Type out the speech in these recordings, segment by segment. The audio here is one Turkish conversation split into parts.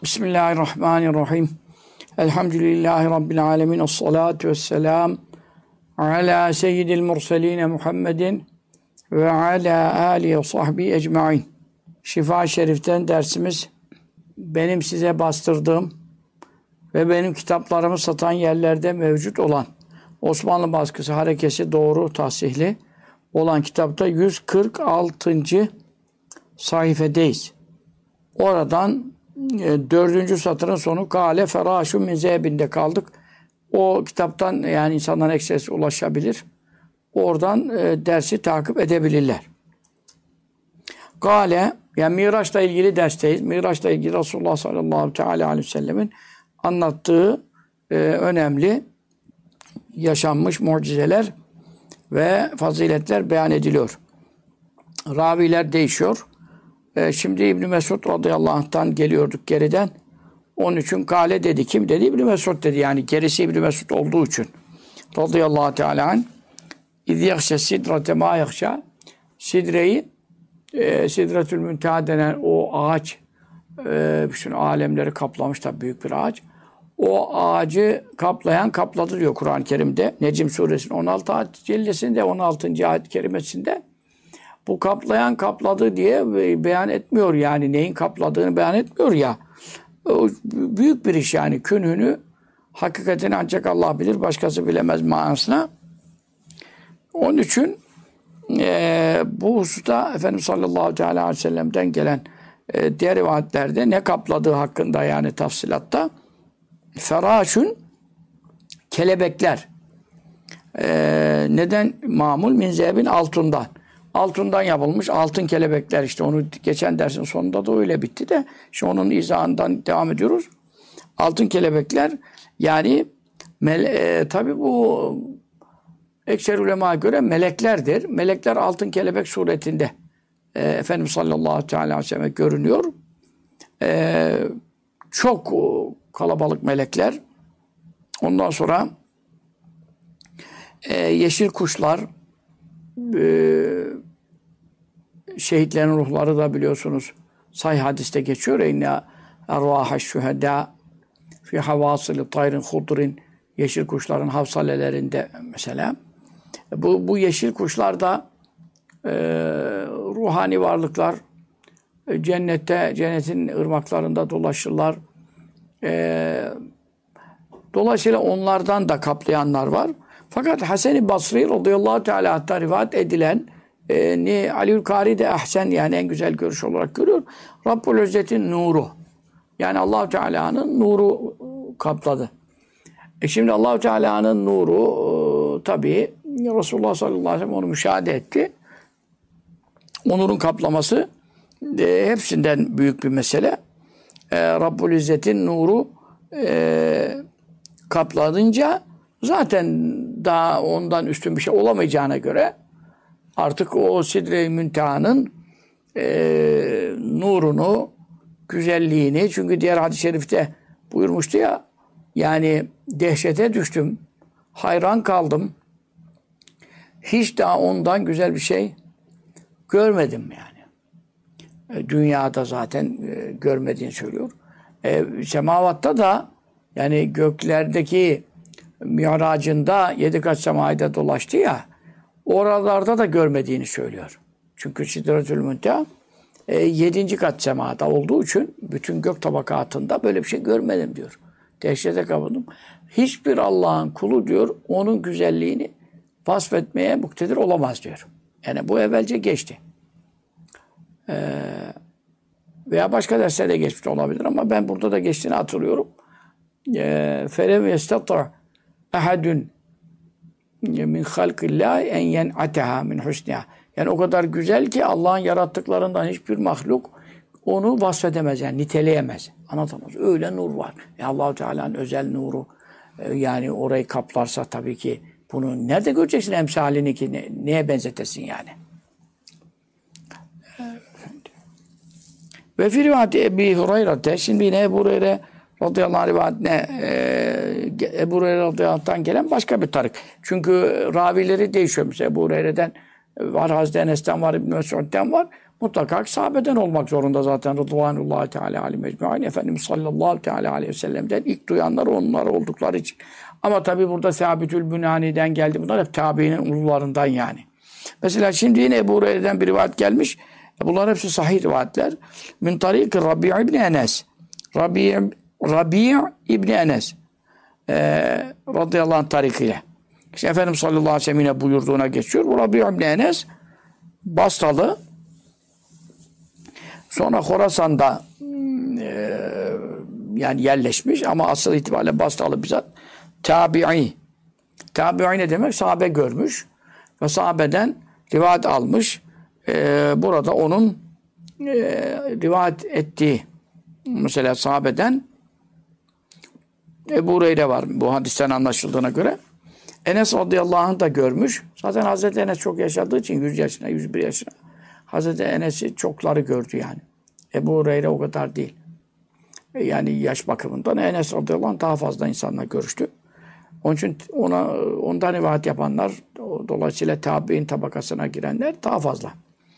Bismillahirrahmanirrahim. Elhamdülillahi Rabbil alemin. Esselatu vesselam ala seyyidil murseline Muhammedin ve ala alihi ve sahbihi ecmain. Şifa-i Şerif'ten dersimiz benim size bastırdığım ve benim kitaplarımı satan yerlerde mevcut olan Osmanlı baskısı harekesi doğru tahsihli olan kitapta 146. sayfedeyiz. Oradan 4. satırın sonu Kale Feraşun min Zehebinde kaldık. O kitaptan yani insanların ekserisi ulaşabilir. Oradan dersi takip edebilirler. Kale yani Miraç'la ilgili dersteyiz. Miraç'la ilgili Resulullah sallallahu aleyhi ve sellemin anlattığı önemli yaşanmış mucizeler ve faziletler beyan ediliyor. Raviler değişiyor. Şimdi İbn Mesud radıyallahu anh'tan geliyorduk geriden. Onun için Kale dedi. Kim dedi? İbn Mesud dedi. Yani gerisi İbn Mesud olduğu için. Radıyallahu teala anh. İz yakşe sidrate ma yakşa. Sidreyi Sidretül Münteha denen o ağaç bütün alemleri kaplamış tabi büyük bir ağaç. O ağacı kapladı diyor Kur'an-ı Kerim'de. Necm suresinin 16. ayet cellesinde 16. ayet kerimesinde. Bu kapladı diye beyan etmiyor yani. Neyin kapladığını beyan etmiyor ya. O büyük bir iş yani. Künhünü hakikatini ancak Allah bilir. Başkası bilemez manasına. Onun için bu hususta Efendimiz sallallahu aleyhi ve sellem'den gelen diğer rivayetlerde ne kapladığı hakkında yani tafsilatta feraşun kelebekler. Neden mamul? Min zehebin altından. Altından yapılmış altın kelebekler işte onu geçen dersin sonunda da öyle bitti de şimdi onun izahından devam ediyoruz. Altın kelebekler yani tabi bu ekser ulemaya göre meleklerdir. Melekler altın kelebek suretinde Efendimiz sallallahu aleyhi ve sellem görünüyor. Çok kalabalık melekler. Ondan sonra yeşil kuşlar şehitlerin ruhları da biliyorsunuz sahih hadiste geçiyor. İnne ervahaş şühedâ fi havasılı tayrin hudrin yeşil kuşların havsalelerinde mesela. Bu yeşil kuşlar da ruhani varlıklar cennetin ırmaklarında dolaşırlar. Dolayısıyla onlardan da kaplayanlar var. Fakat Hasan-ı Basri radıyallahu teala hatta rivayet edilen Aliül Kari de ahsen yani en güzel görüş olarak görüyor. Rabbul İzzet'in nuru. Yani Allah-u Teala'nın nuru kapladı. Şimdi Allah-u Teala'nın nuru tabii Resulullah sallallahu aleyhi ve sellem onu müşahede etti. O nurun kaplaması hepsinden büyük bir mesele. Rabbul İzzet'in nuru kapladınca zaten daha ondan üstün bir şey olamayacağına göre artık o Sidre-i Münteha'nın nurunu, güzelliğini çünkü diğer hadis-i şerifte buyurmuştu ya yani dehşete düştüm, hayran kaldım. Hiç daha ondan güzel bir şey görmedim yani. Dünyada zaten görmediğini söylüyor. Semavatta da yani göklerdeki Mi'racında 7 kat semayda dolaştı ya oralarda da görmediğini söylüyor. Çünkü Sidretül Münteha 7. kat semada olduğu için bütün gök tabakatında böyle bir şey görmedim diyor. Dehşete kapıldım. Hiçbir Allah'ın kulu diyor onun güzelliğini vasfetmeye muktedir olamaz diyor. Yani bu evvelce geçti. Veya başka derslerde geçmiş olabilir ama ben burada da geçtiğini hatırlıyorum. Felem yestata ahadun min halqillah en yen'ataha min husniha. Yani o kadar güzel ki Allah'ın yarattıklarından hiçbir mahluk onu vasfedemez yani niteleyemez. Anlatamaz. Öyle nur var. Allah-u Teala'nın özel nuru yani orayı kaplarsa tabii ki bunu nerede göreceksin emsalini ki neye benzetesin yani. Ve fi rivayeti Ebu Hureyre'de şimdi yine Ebu Hureyre radıyallahu anh rivayetine Ebu Hureyre radıyallahu anh'tan gelen başka bir tarık. Çünkü ravileri değişiyor. Mesela Ebu Hureyre'den var Hazreti Enes'ten var, İbn Mesud'den var. Mutlaka sahabeden olmak zorunda zaten. Rıdvanullahi Teala aleyhi mecmu'in. Efendimiz sallallahu teala aleyhi ve sellem'den ilk duyanlar onlar oldukları için. Ama tabi burada Sabitül Bünani'den geldi. Bunlar hep tabiinin ulularından yani. Mesela şimdi yine Ebu Hureyre'den bir rivayet gelmiş. Bunlar hepsi sahih rivayetler. Min tarik Rabi' ibn Enes. Rabi' ibn Enes. Radıyallahu anh tarikiyle. İşte Efendimiz sallallahu aleyhi ve sellem'ine buyurduğuna geçiyor. Bu Rabi' ibn Enes Basralı. Sonra Horasan'da yani yerleşmiş ama asıl itibariyle Basralı bizzat tabi'i. Tabi'i ne demek? Sahabe görmüş ve sahabeden rivayet almış. Burada onun rivayet ettiği mesela sahabeden Ebu Hureyre var bu hadisten anlaşıldığına göre. Enes radıyallahu anh da görmüş. Zaten Hazreti Enes çok yaşadığı için 100 yaşına, 101 yaşına. Hazreti Enes'i çokları gördü yani. Ebu Hureyre o kadar değil. Yani yaş bakımından Enes radıyallahu anh daha fazla insanla görüştü. Onun için ondan rivayet yapanlar, dolayısıyla tabi'in tabakasına girenler daha fazla.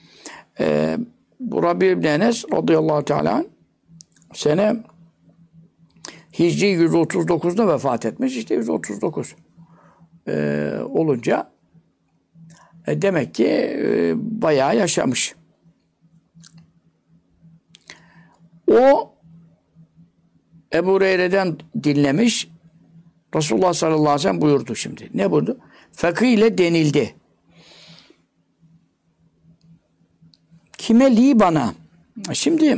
Bu Rabi ibn Enes radıyallahu teala anh, sene Hicri 139'da vefat etmiş. İşte 139 olunca demek ki bayağı yaşamış. O Ebu Hureyre'den dinlemiş. Resulullah sallallahu aleyhi ve sellem buyurdu şimdi. Ne buyurdu? Fakih ile denildi. Kime li bana? Şimdi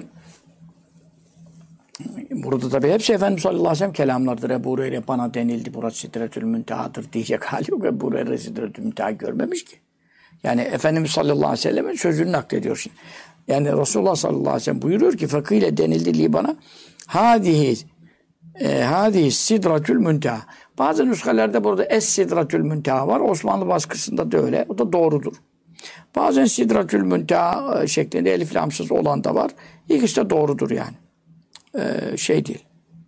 burada tabii hepsi Efendimiz sallallahu aleyhi ve sellem kelamlardır. Ebu Hureyre bana denildi. Burası Sidretül Münteha'dır diyecek hali yok. Ebu Hureyre Sidretül Münteha görmemiş ki. Yani Efendimiz sallallahu aleyhi ve sellem'in sözünü naklediyor şimdi. Yani Resulullah sallallahu aleyhi ve sellem buyuruyor ki fakih ile denildi li bana. Hadihi Sidretül Münteha. Bazı nüshelerde burada Es-Sidretül Münteha var. Osmanlı baskısında da öyle. O da doğrudur. Bazen Sidretül Münteha şeklinde elif lamsız olan da var. İkisi de doğrudur yani. Şey değil.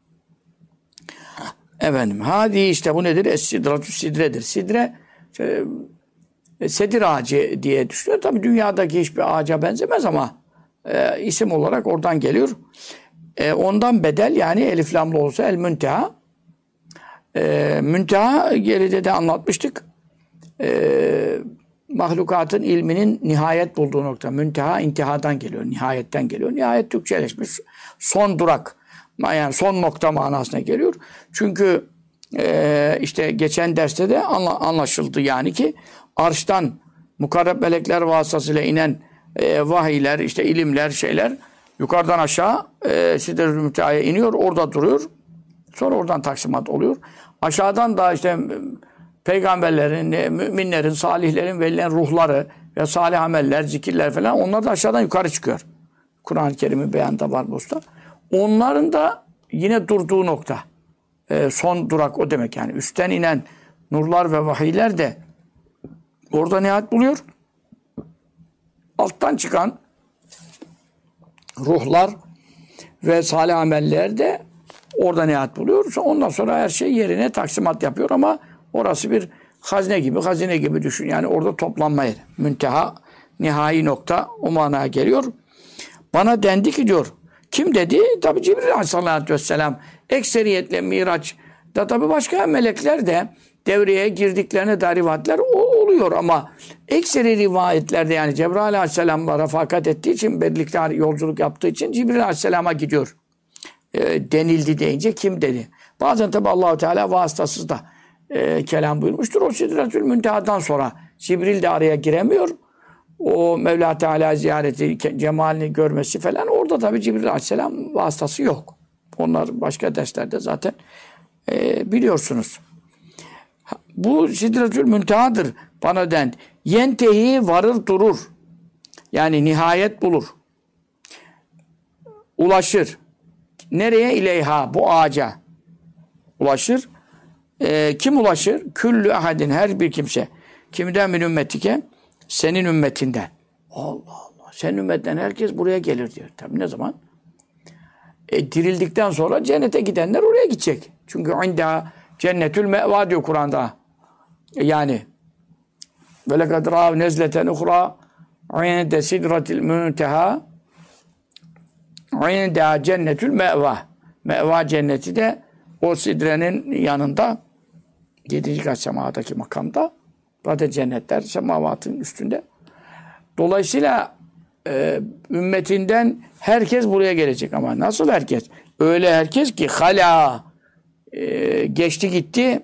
Efendim, hadi işte bu nedir? Es-Sidretül Sidre'dir. Sidre sedir ağacı diye düşünüyor. Tabii dünyadaki hiçbir ağaca benzemez ama isim olarak oradan geliyor. Ondan bedel yani elif lamlı olsa el münteha. Münteha geride de anlatmıştık. Mahlukatın ilminin nihayet bulduğu nokta. Münteha intihadan geliyor, nihayetten geliyor. Nihayet Türkçeleşmiş. Son durak. Yani son nokta manasına geliyor. Çünkü işte geçen derste de anlaşıldı yani ki arştan mukarreb melekler vasıtasıyla inen vahiyler, işte ilimler, şeyler yukarıdan aşağı Sidretül Münteha'ya iniyor, orada duruyor. Sonra oradan taksimat oluyor. Aşağıdan da işte peygamberlerin, müminlerin, salihlerin, velilerin ruhları ve salih ameller, zikirler falan onlar da aşağıdan yukarı çıkıyor. Kur'an-ı Kerim'in beyanında var bu usta. Onların da yine durduğu nokta. Son durak o demek yani. Üstten inen nurlar ve vahiyler de orada nihayet buluyor. Alttan çıkan ruhlar ve salih ameller de orada nihayet buluyor. Ondan sonra her şey yerine taksimat yapıyor ama orası bir hazine gibi düşün. Yani orada toplanma yeri. Münteha, nihai nokta o manaya geliyor. Bana dendi ki diyor. Kim dedi? Tabi Cibril aleyhissalatü vesselam. Ekseriyetle Miraç da tabi başka melekler de devreye girdiklerine dair rivayetler oluyor ama ekseri rivayetlerde yani Cebrail aleyhisselamla refakat ettiği için birlikte yolculuk yaptığı için Cibril aleyhisselama gidiyor. Denildi deyince kim dedi? Bazen tabi Allah-u Teala vasıtasız da kelam buyurmuştur. O Sidretül Münteha'dan sonra Cibril de araya giremiyor. O Mevla Teala ziyareti, cemalini görmesi falan orada tabi Cibril aleyhisselam vasıtası yok. Onlar başka derslerde zaten biliyorsunuz. Bu Sidretül Münteha'dır bana dendi. Yentehi varır durur. Yani nihayet bulur. Ulaşır. Nereye? İleyha. Bu ağaca. Ulaşır. Kim ulaşır? Küllü ahadin. Her bir kimse. Kimden min ümmetike? Senin ümmetinden. Allah Allah. Senin ümmetten herkes buraya gelir diyor. Tabii ne zaman? Dirildikten sonra cennete gidenler oraya gidecek. Çünkü inda cennetül meva diyor Kur'an'da. Yani Ve lekad râv nezleten uhrâ inde sidratil münteha inde cennetül me'va. Me'va cenneti de o sidrenin yanında 7. kat semadaki makamda. Zaten cennetler semavatın üstünde. Dolayısıyla ümmetinden herkes buraya gelecek ama nasıl herkes? Öyle herkes ki hala geçti gitti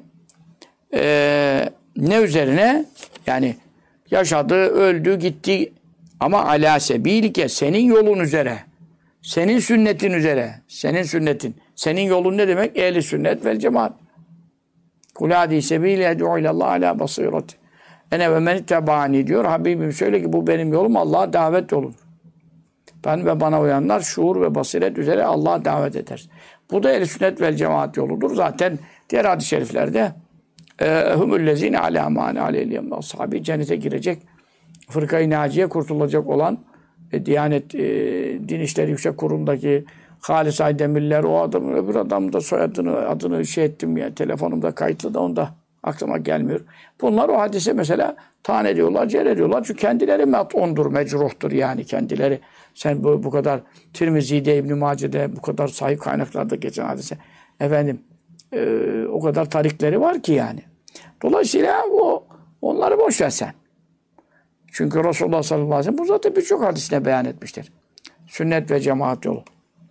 ne üzerine? Yani yaşadı, öldü, gitti ama alâ sebilike senin yolun üzere. Senin sünnetin üzere. Senin sünnetin. Senin yolun ne demek? Ehli sünnet vel cemaat. Kul hâdî sebîle ed'û ilallah alâ basîreti. Ene ve men ittabâni diyor. Habibim söyle ki bu benim yolum Allah'a davet yoludur. Ben ve bana uyanlar şuur ve basiret üzere Allah'a davet eder. Bu da ehl-i sünnet vel cemaat yoludur. Zaten diğer hadis-i şeriflerde humüllezîne alâ mâne aleyhiyem ashabi cennete girecek fırka-i naciye kurtulacak olan Diyanet Din İşleri Yüksek Kurulu'ndaki Halis Aydemirler o adamın öbür adamın da adını şey ettim ya telefonumda kayıtlı da onda aklıma gelmiyor. Bunlar o hadise mesela tane ediyorlar, cer ediyorlar. Çünkü kendileri met'undur, mecruhtur yani kendileri. Sen bu kadar Tirmizi'de, İbn-i Mace'de bu kadar sahih kaynaklarda geçen hadise. Efendim o kadar tarikleri var ki yani. Dolayısıyla onları boş ver sen. Çünkü Resulullah sallallahu aleyhi ve sellem bu zaten birçok hadisine beyan etmiştir. Sünnet ve cemaat yolu.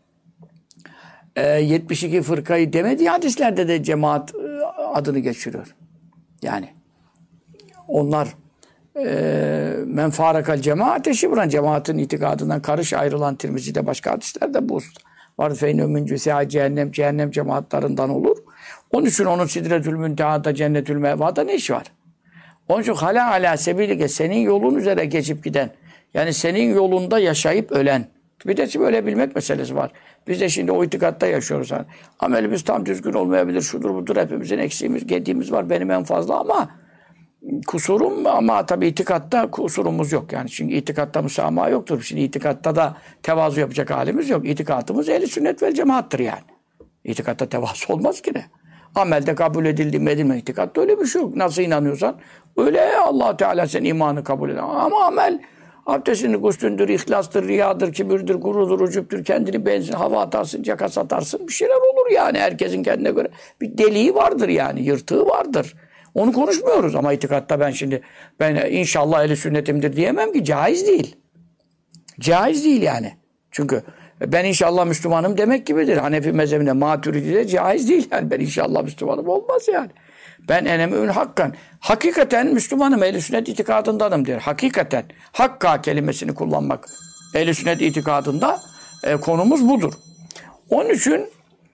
72 fırkayı demediği hadislerde de cemaat adını geçiriyor. Yani onlar men fârakal cemaate şibran cemaatin itikadından karış ayrılan Tirmizi'de başka hadislerde bu var. Feynü min cüsâ cehennem cemaatlarından olur. Onun için onun sidretül müntehada cennetül mevada ne işi var? Onun için hala ala sebilike senin yolun üzere geçip giden yani senin yolunda yaşayıp ölen. Bir de şimdi ölebilmek meselesi var. Biz de şimdi o itikatta yaşıyoruz. Yani. Amelimiz tam düzgün olmayabilir. Şudur budur hepimizin eksiğimiz, gediğimiz var. Benim en fazla ama kusurum ama tabii itikatta kusurumuz yok. Yani çünkü itikatta müsamaha yoktur. Şimdi itikatta da tevazu yapacak halimiz yok. İtikatımız ehl-i sünnet vel cemaattır yani. İtikatta tevazu olmaz ki ne? Amelde kabul edildi mi edilmedi. İtikatta öyle bir şey yok. Nasıl inanıyorsan öyle Allah Teala senin imanı kabul eder. Ama amel abdestini, guslündür, ihlastır, riyadır, kibirdir, gurudur, ucuptur, kendini benzin, hava atarsın, caka satarsın. Bir şeyler olur yani. Herkesin kendine göre bir deliği vardır yani. Yırtığı vardır. Onu konuşmuyoruz ama itikatta ben inşallah ehl-i sünnetimdir diyemem ki caiz değil. Caiz değil yani. Çünkü ben inşallah Müslümanım demek gibidir. Hanefi mezhebinde Maturidi'de caiz değil yani. Ben inşallah Müslümanım olmaz yani. Ben enemün hakkan. Hakikaten Müslümanım, ehl-i sünnet itikadındanım der. Hakikaten. Hakka kelimesini kullanmak. Ehl-i sünnet itikadında konumuz budur. Onun için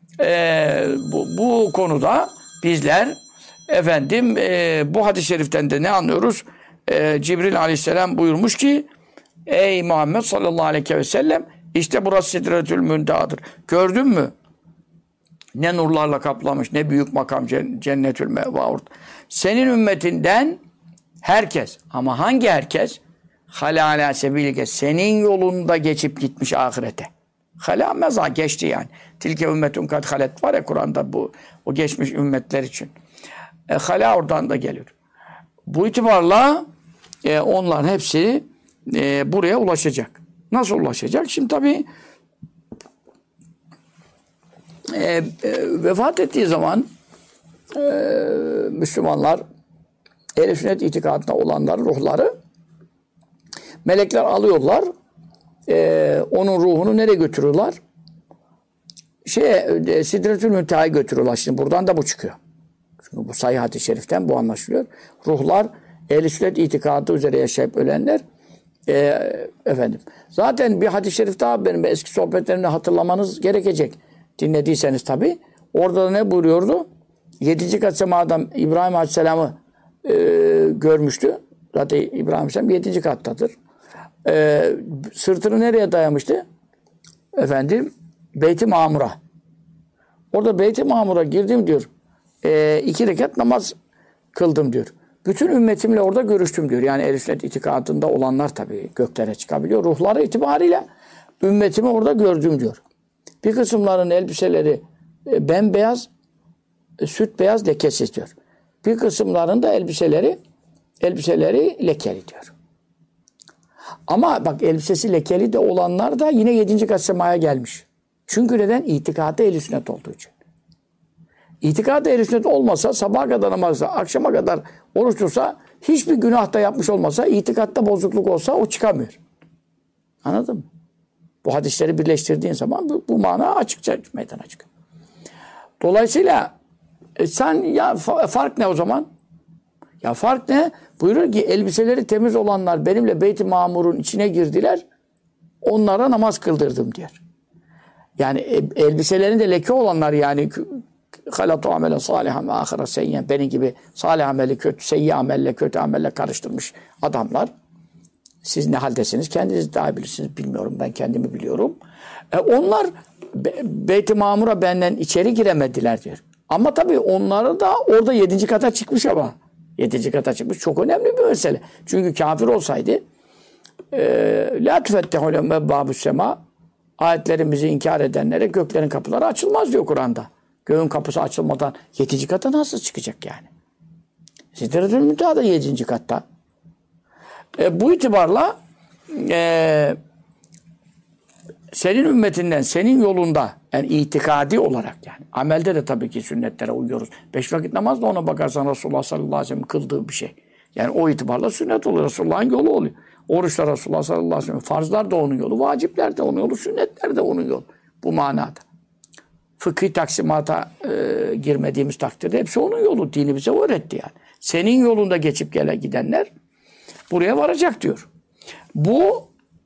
bu konuda bizler bu hadis-i şeriften de ne anlıyoruz? Cibril aleyhisselam buyurmuş ki ey Muhammed sallallahu aleyhi ve sellem işte burası sidretül müntehadır. Gördün mü? Ne nurlarla kaplamış, ne büyük makam cennetül meva orada. Senin ümmetinden herkes ama hangi herkes? Hala ala sebilike senin yolunda geçip gitmiş ahirete. Hala meza geçti yani. Tilke ümmetun kad halet var ya Kur'an'da o geçmiş ümmetler için. Hala oradan da geliyor. Bu itibarla onların hepsi buraya ulaşacak. Nasıl ulaşacak? Şimdi tabii vefat ettiği zaman Müslümanlar ehl-i sünnet itikadında olanların ruhları melekler alıyorlar. Onun ruhunu nereye götürüyorlar? Sidretül Münteha'ya götürüyorlar. Şimdi buradan da bu çıkıyor. Çünkü bu sahih hadis-i şeriften bu anlaşılıyor. Ruhlar ehl-i sünnet itikadı üzere yaşayıp ölenler zaten bir hadis-i şerif daha benim eski sohbetlerimde hatırlamanız gerekecek. Dinlediyseniz tabii. Orada da ne buyuruyordu? 7. kat semadan İbrahim Aleyhisselam'ı görmüştü. Zaten İbrahim Aleyhisselam 7. kattadır. Sırtını nereye dayamıştı? Beyt-i Mamur'a. Orada Beyt-i Mamur'a girdim diyor. 2 rekat namaz kıldım diyor. Bütün ümmetimle orada görüştüm diyor. Yani ehl-i sünnet itikadında olanlar tabii göklere çıkabiliyor. Ruhları itibariyle ümmetimi orada gördüm diyor. Bir kısımların elbiseleri bembeyaz, süt beyaz lekesiz diyor. Bir kısımların da elbiseleri elbiseleri lekeli diyor. Ama bak elbisesi lekeli de olanlar da yine 7. kat semaya gelmiş. Çünkü neden? İtikadı ehl-i sünnet olduğu için. İtikadı ehl-i sünnet olmasa, sabaha kadar namazsa, akşama kadar oruç tutsa, hiçbir günah da yapmış olmasa, itikatta bozukluk olsa o çıkamıyor. Anladın mı? Bu hadisleri birleştirdiğin zaman bu mana açıkça meydana çıkıyor. Dolayısıyla sen ya fark ne o zaman? Ya fark ne? Buyurur ki elbiseleri temiz olanlar benimle Beyt-i Mamur'un içine girdiler. Onlara namaz kıldırdım diyor. Yani elbiselerinde leke olanlar yani halatu amelen salihan ve ahire seyyen benim gibi salih ameli kötü, seyyi amelle, kötü amelle karıştırmış adamlar. Siz ne haldesiniz? Kendiniz daha bilirsiniz. Bilmiyorum. Ben kendimi biliyorum. Onlar Beyt-i Mamur'a benden içeri giremediler diyor. Ama tabii onları da orada 7. kata çıkmış ama. 7. kata çıkmış. Çok önemli bir mesele. Çünkü kafir olsaydı la tufettehu lehum ebbâbus semâ ayetlerimizi inkar edenlere göklerin kapıları açılmaz diyor Kur'an'da. Göğün kapısı açılmadan 7. kata nasıl çıkacak yani? Sidretül Münteha da 7. katta. Bu itibarla senin ümmetinden, senin yolunda yani itikadi olarak yani amelde de tabii ki sünnetlere uyuyoruz. 5 vakit namaz da ona bakarsan Resulullah sallallahu aleyhi ve sellem kıldığı bir şey. Yani o itibarla sünnet oluyor. Resulullah'ın yolu oluyor. Oruçlar Resulullah sallallahu aleyhi ve sellem. Farzlar da onun yolu. Vacipler de onun yolu. Sünnetler de onun yolu. Bu manada. Fıkhi taksimata girmediğimiz takdirde hepsi onun yolu. Dini bize öğretti yani. Senin yolunda geçip gidenler buraya varacak diyor. Bu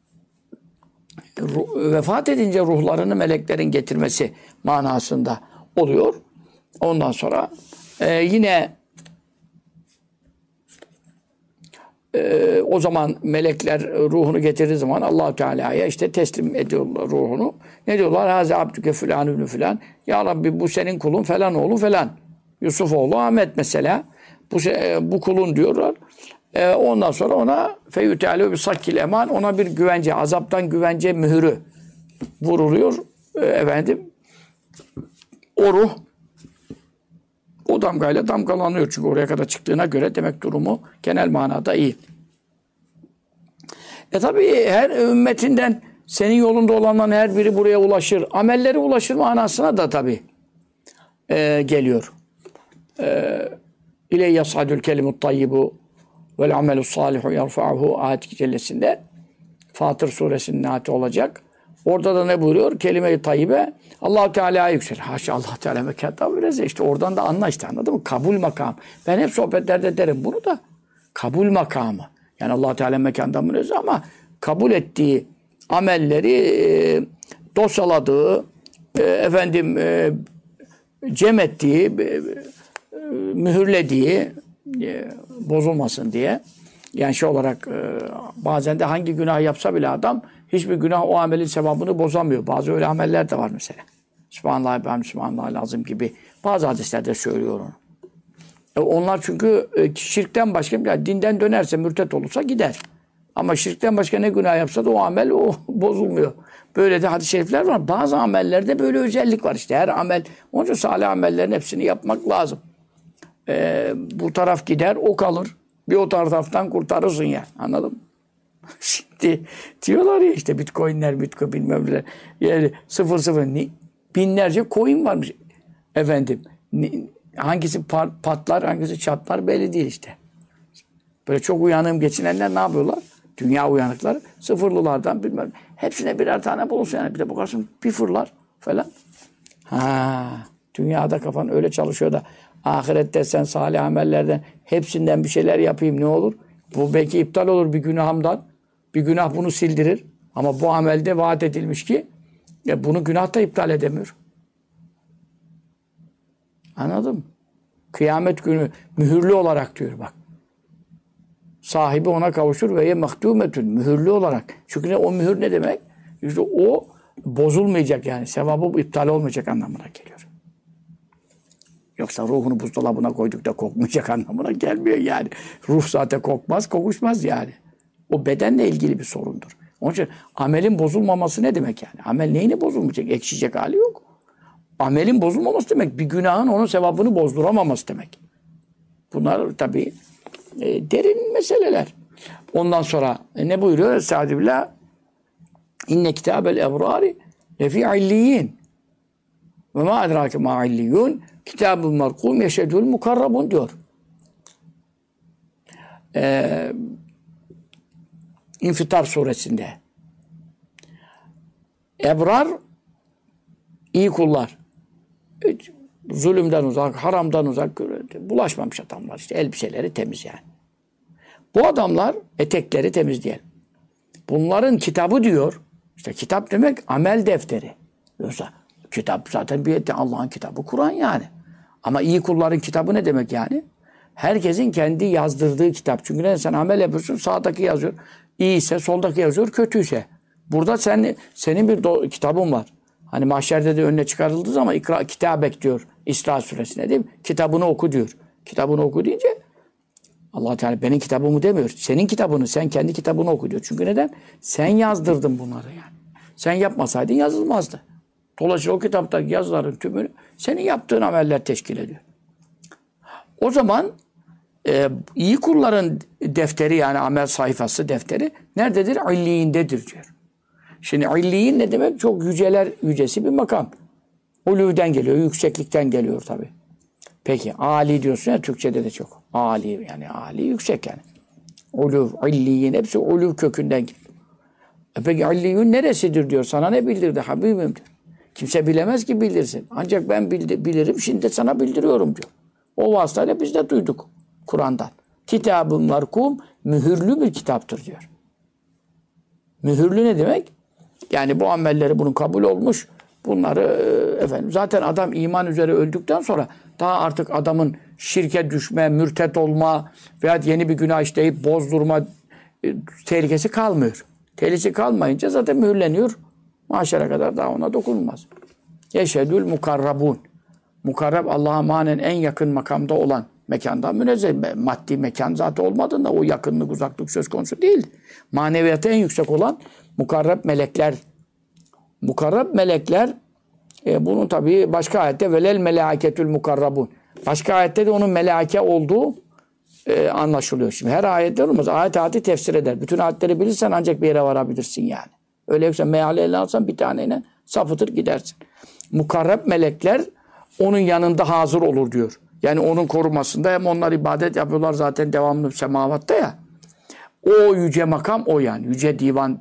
vefat edince ruhlarını meleklerin getirmesi manasında oluyor. Ondan sonra yine o zaman melekler ruhunu getirdiği zaman Allah-u Teala'ya işte teslim ediyorlar ruhunu. Ne diyorlar? Haze abdüke filan ünlü filan. Ya Rabbi bu senin kulun falan oğlu falan. Yusuf oğlu Ahmet mesela. Bu kulun diyorlar. Ondan sonra ona feyütealü bir sakkil eman ona bir güvence, azaptan güvence mühürü vuruluyor. O ruh o damgayla damgalanıyor. Çünkü oraya kadar çıktığına göre demek durumu genel manada iyi. Tabii her ümmetinden senin yolunda olanların her biri buraya ulaşır. Amelleri ulaşır manasına da tabii geliyor. İle yasadül kelimut tayyibu vel amelus salihu yarfa'uhu ayet-i cellesinde Fatır suresinin ayeti olacak. Orada da ne buyuruyor? Kelime-i tayyibe Allah-u Teala'ya yükselir. Haşa Allah-u Teala mekâta biraz işte oradan da anla işte anladın mı? Kabul makamı. Ben hep sohbetlerde derim bunu da. Kabul makamı. Yani Allah-u Teala mekandan münezzeh ama kabul ettiği amelleri dosyaladığı cem ettiği mühürlediği bozulmasın diye. Yani şey olarak bazen de hangi günah yapsa bile adam hiçbir günah o amelin sevabını bozamıyor. Bazı öyle ameller de var mesela. Sübhanallah, ben Sübhanallah lazım gibi bazı hadislerde söylüyor onu. Onlar çünkü şirkten başka yani dinden dönerse mürtet olursa gider. Ama şirkten başka ne günah yapsa da o amel o bozulmuyor. Böyle de hadis-i şerifler var. Bazı amellerde böyle özellik var işte. Her amel, onun için salih amellerin hepsini yapmak lazım. Bu taraf gider, o kalır. Bir o taraftan kurtarırsın ya. Anladın mı? Şimdi diyorlar ya işte bitcoin bilmem neler. Yani binlerce coin varmış. Hangisi patlar, hangisi çatlar belli değil işte. Böyle çok uyanığım geçinenler ne yapıyorlar? Dünya uyanıkları sıfırlılardan bilmem. Hepsine birer tane bulunsun yani. Bir de bakarsın bir fırlar falan. Dünyada kafan öyle çalışıyor da ahirette sen salih amellerden hepsinden bir şeyler yapayım ne olur? Bu belki iptal olur bir günahımdan. Bir günah bunu sildirir. Ama bu amelde vaat edilmiş ki bunu günah da iptal edemiyor. Anladın mı? Kıyamet günü mühürlü olarak diyor bak. Sahibi ona kavuşur ve ye mahtumetün mühürlü olarak. Çünkü o mühür ne demek? İşte o bozulmayacak yani. Sevabı iptal olmayacak anlamına geliyor. Yoksa ruhunu buzdolabına koyduk da kokmayacak anlamına gelmiyor yani. Ruh zaten kokmaz, kokuşmaz yani. O bedenle ilgili bir sorundur. Onun için amelin bozulmaması ne demek yani? Amel neyini bozulmayacak? Ekşiyecek hali yok. Amelin bozulmaması demek bir günahın onun sevabını bozduramaması demek. Bunlar tabii derin meseleler. Ondan sonra ne buyuruyor? Estağfirullah. İnne kitabel ebrari lefi illiyin. Ve ma edrake ma illiyun. Kitab-ı merkum yeşedül mukarrabun diyor. İnfitar suresinde. Ebrar iyi kullar. Zulümden uzak, haramdan uzak, bulaşmamış adamlar. İşte elbiseleri temiz yani. Bu adamlar etekleri temiz diyelim. Bunların kitabı diyor. İşte kitap demek amel defteri. Yoksa kitap zaten bir Allah'ın kitabı Kur'an yani. Ama iyi kulların kitabı ne demek yani? Herkesin kendi yazdırdığı kitap. Çünkü neden sen amel yapıyorsun sağdaki yazıyor. İyi ise soldaki yazıyor, kötüyse. Burada senin bir kitabın var. Hani mahşerde de önüne çıkarıldığı zaman ikra kitabek diyor İsra suresine değil mi? Kitabını oku diyor. Kitabını oku deyince Allah Teala benim kitabımı demiyor. Senin kitabını, sen kendi kitabını oku diyor. Çünkü neden? Sen yazdırdın bunları yani. Sen yapmasaydın yazılmazdı. Dolayısıyla o kitaptaki yazıların tümünü senin yaptığın ameller teşkil ediyor. O zaman iyi kulların defteri yani amel sayfası defteri nerededir? İlliyindedir diyor. Şimdi illiyin ne demek? Çok yüceler yücesi bir makam. Ulûden geliyor, yükseklikten geliyor tabii. Peki âli diyorsun ya Türkçe'de de çok. Âli yani âli yüksek yani. Ulû, illiyin hepsi ulû kökünden geliyor. Peki illiyun neresidir diyor. Sana ne bildirdi Habibim diyor. Kimse bilemez ki bildirsin. Ancak ben bilirim şimdi sana bildiriyorum diyor. O vasıtayla biz de duyduk Kur'an'dan. Kitab-ı merkum mühürlü bir kitaptır diyor. Mühürlü ne demek? Yani bu amelleri bunun kabul olmuş. Bunları zaten adam iman üzere öldükten sonra daha artık adamın şirke düşme, mürtet olma veya yeni bir günah işleyip bozdurma tehlikesi kalmıyor. Tehlikesi kalmayınca zaten mühürleniyor. Mahşere kadar daha ona dokunulmaz. Yeşedül mukarrabun. Mukarrab Allah'a manen en yakın makamda olan mekandan münezzeh. Maddi mekan zaten olmadığında o yakınlık uzaklık söz konusu değil. Maneviyatı en yüksek olan mukarrab melekler. Mukarrab melekler bunun tabii başka ayette velel melâketül mukarrabun. Başka ayette de onun meleke olduğu anlaşılıyor. Şimdi her ayette olmaz. Ayet tefsir eder. Bütün ayetleri bilirsen ancak bir yere varabilirsin yani. Öyle yoksa meali eline alsan bir taneyle sapıtır gidersin. Mukarrab melekler onun yanında hazır olur diyor. Yani onun korumasında hem onlar ibadet yapıyorlar zaten devamlı semavatta ya. O yüce makam o yani. Yüce divan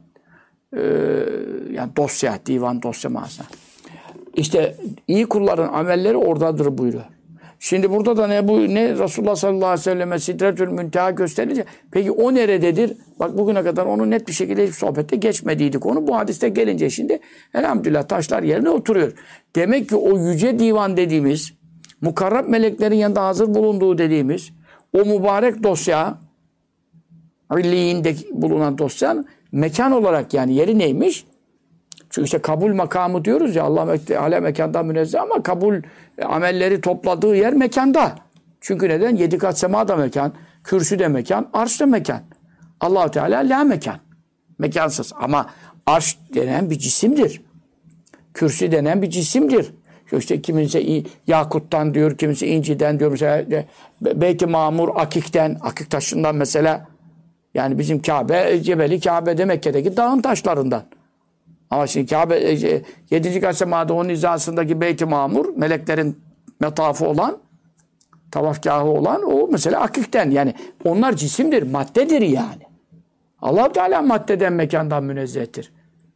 yani dosya, divan dosya manasına. İşte iyi kulların amelleri oradadır buyuruyor. Şimdi burada da ne Resulullah sallallahu aleyhi ve selleme Sidretül Münteha gösterilince peki o nerededir? Bak bugüne kadar onu net bir şekilde hiç sohbette geçmediydik onu. Bu hadiste gelince şimdi elhamdülillah taşlar yerine oturuyor. Demek ki o yüce divan dediğimiz mukarrab meleklerin yanında hazır bulunduğu dediğimiz o mübarek dosya illiyinde bulunan dosyanın mekan olarak yani yeri neymiş? Çünkü işte kabul makamı diyoruz ya Allah Teala mekandan münezzeh ama kabul amelleri topladığı yer mekanda. Çünkü neden? 7 kat sema da mekan, kürsü de mekan, arş da mekan. Allah Teala la mekan. Mekansız ama arş denen bir cisimdir. Kürsü denen bir cisimdir. İşte kimisi yakuttan diyor, kimisi inciden diyor. Mesela Beyt-i Mamur akikten, akik taşından mesela. Yani bizim Kabe, Cebeli Kabe'de Mekke'deki dağın taşlarından. Ama şimdi Kabe 7. kat semada onun hizasındaki Beyt-i Mamur, meleklerin metafı olan, tavafgahı olan o mesela akikten. Yani onlar cisimdir, maddedir yani. Allah Teala maddeden, mekandan münezzehtir.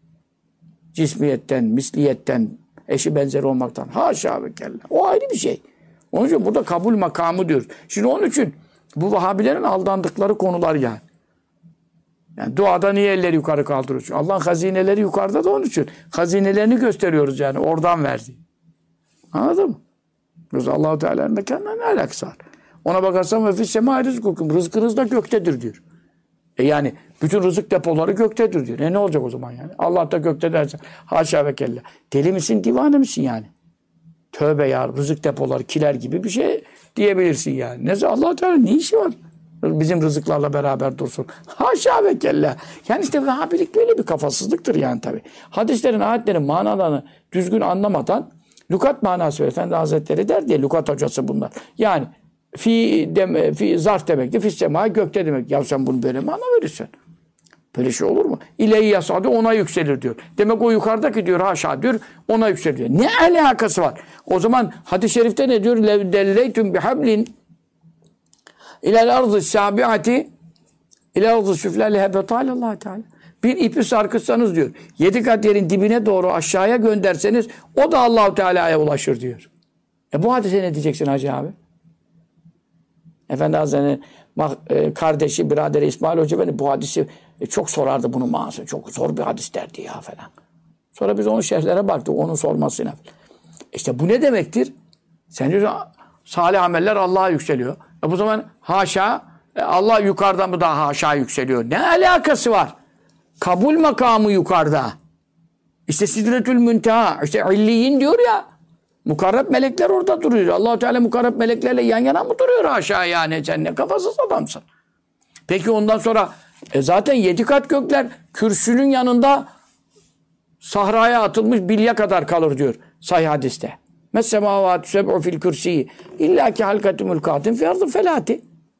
Cismiyetten, misliyetten, eşi benzeri olmaktan. Haşa ve kella. O ayrı bir şey. Onun için burada kabul makamı diyoruz. Şimdi onun için bu Vahabilerin aldandıkları konular yani. Yani duada niye elleri yukarı kaldırıyorsun? Allah'ın hazineleri yukarıda da onun için. Hazinelerini gösteriyoruz yani. Oradan verdi. Anladın mı? Yoksa Allah-u Teala'nın mekanına ne alakası var? Ona bakarsan ve fis semâ rizkukum. Rızkınız da göktedir diyor. Yani bütün rızık depoları göktedir diyor. Ne olacak o zaman yani? Allah da gökte dersen. Haşa ve kella. Deli misin, divane misin yani? Tövbe ya, rızık depoları kiler gibi bir şey diyebilirsin yani. Neyse Allah Teala ne işi var? Bizim rızıklarla beraber dursun. Haşa ve kella. Yani işte Vehhabilik böyle bir kafasızlıktır yani tabii. Hadislerin, ayetlerin manalarını düzgün anlamadan lügat manası Efendi Hazretleri der diye lügat hocası bunlar. Yani fi zarf demekti. Fis sema gökte demek. Ya sen bunu böyle mi anlayabilirsin? Böyle şey olur mu? İleyi yasadı ona yükselir diyor. Demek o yukarıdaki diyor haşa diyor ona yükselir diyor. Ne alakası var? O zaman hadis-i şerifte ne diyor? Lev delleytum bihablin ilel ardı sabiati ilel ardı süfla lehebetâle Allah Teala. Bir ipi sarkıtsanız diyor. 7 kat yerin dibine doğru aşağıya gönderseniz o da Allah-u Teala'ya ulaşır diyor. Bu hadise ne diyeceksin Hacı abi? Efendi Hazretleri'nin kardeşi, biraderi İsmail Hoca beni bu hadisi çok sorardı bunun manasını. Çok zor bir hadis derdi ya falan. Sonra biz onun şerhlere baktık. Onun sormasına. İşte bu ne demektir? Sen diyor salih ameller Allah'a yükseliyor. Bu zaman haşa Allah yukarıdan mı daha haşa yükseliyor? Ne alakası var? Kabul makamı yukarıda. İşte Sidretül Münteha, işte illiyin diyor ya. Mukarreb melekler orada duruyor. Allah-u Teala mukarreb meleklerle yan yana mı duruyor aşağı yani? Sen ne kafasız adamsın. Peki ondan sonra zaten 7 kat gökler kürsünün yanında sahraya atılmış bilye kadar kalır diyor sahih hadiste. Mes-semâvâtü seb'u fil kürsî illâ ki halkatimül kâtim fi ardı felâti.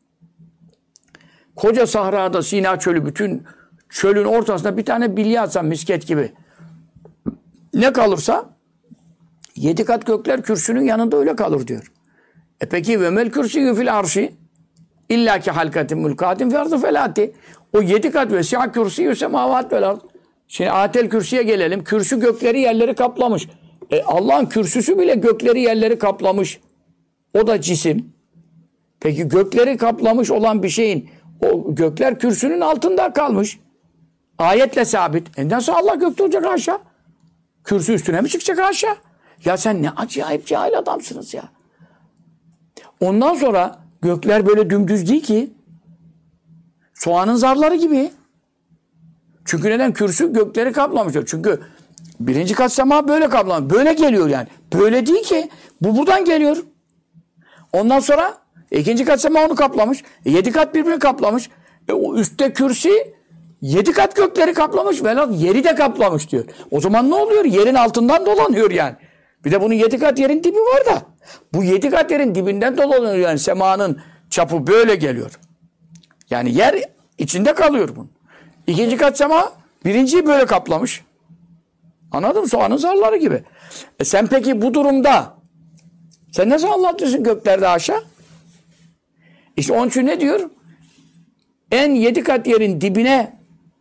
Koca sahrada Sina çölü bütün çölün ortasında bir tane bilye atsan misket gibi. Ne kalırsa 7 kat gökler kürsünün yanında öyle kalır diyor. Peki vemel kürsüyü fil arşi illa ki halkatin mülkatin fi ardı felati. O 7 kat ve siyah kürsüyü semavat vel ard. Şimdi atel kürsüye gelelim. Kürsü gökleri yerleri kaplamış. Allah'ın kürsüsü bile gökleri yerleri kaplamış. O da cisim. Peki gökleri kaplamış olan bir şeyin o gökler kürsünün altında kalmış. Ayetle sabit. Nasıl Allah gökte olacak aşağı? Kürsü üstüne mi çıkacak aşağı? Ya sen ne acayip cahil adamsınız ya. Ondan sonra gökler böyle dümdüz değil ki. Soğanın zarları gibi. Çünkü neden? Kürsü gökleri kaplamıştır. Çünkü birinci kat sema böyle kaplamış. Böyle geliyor yani. Böyle değil ki. Bu buradan geliyor. Ondan sonra ikinci kat sema onu kaplamış. 7 kat birbirini kaplamış. O üstte kürsü 7 kat gökleri kaplamış. Velat yeri de kaplamış diyor. O zaman ne oluyor? Yerin altından dolanıyor yani. Bir de bunun 7 kat yerin dibi var da. Bu 7 kat yerin dibinden dolanıyor yani. Semanın çapı böyle geliyor. Yani yer içinde kalıyor bunun. İkinci kat sema birinciyi böyle kaplamış. Anladın mı? Soğanın zarları gibi. Sen peki bu durumda sen nasıl anlatıyorsun göklerde aşağı? İşte onun için ne diyor? En 7 kat yerin dibine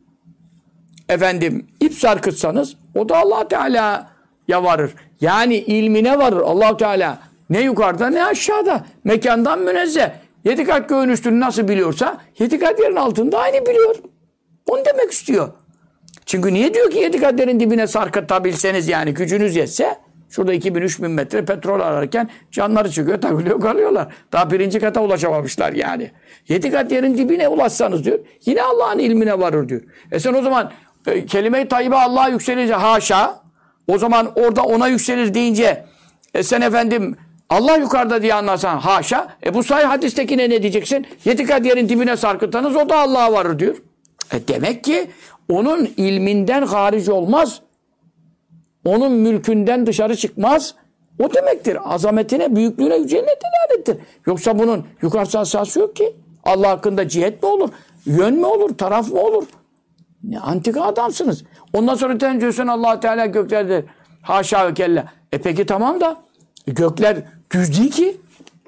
ip sarkıtsanız o da Allah Teala'ya varır. Yani ilmine varır Allah Teala. Ne yukarıda ne aşağıda. Mekandan münezzeh. 7 kat göğün üstünü nasıl biliyorsa 7 kat yerin altında aynı biliyor. Onu demek istiyor. Çünkü niye diyor ki 7 kat yerin dibine sarkıtabilseniz yani gücünüz yetse şurada 2000-3000 metre petrol ararken canları çıkıyor takılıyor kalıyorlar. Daha birinci kata ulaşamamışlar yani. 7 kat yerin dibine ulaşsanız diyor yine Allah'ın ilmine varır diyor. Sen o zaman kelime-i tayyibe Allah'a yükselince haşa o zaman orada ona yükselir deyince sen Allah yukarıda diye anlarsan haşa. Bu sahih hadistekine ne diyeceksin? 7 kat yerin dibine sarkıtsanız o da Allah'a varır diyor. Demek ki onun ilminden hariç olmaz. Onun mülkünden dışarı çıkmaz. O demektir. Azametine, büyüklüğüne, yüceliğine delalettir. Yoksa bunun yukarısı aşağısı yok ki. Allah hakkında cihet mi olur? Yön mü olur? Taraf mı olur? Ne antika adamsınız. Ondan sonra diyorsun Allah Teala göklerde haşa ve kella. Peki tamam da gökler düz değil ki.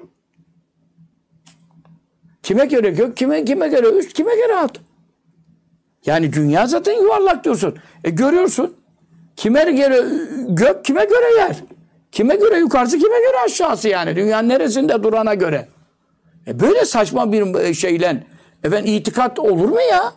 Kime göre gök, kime göre üst, kime göre alt? Yani dünya zaten yuvarlak diyorsun. Görüyorsun. Kime göre gök, kime göre yer? Kime göre yukarısı, kime göre aşağısı yani? Dünyanın neresinde durana göre? Böyle saçma bir şeyle itikat olur mu ya?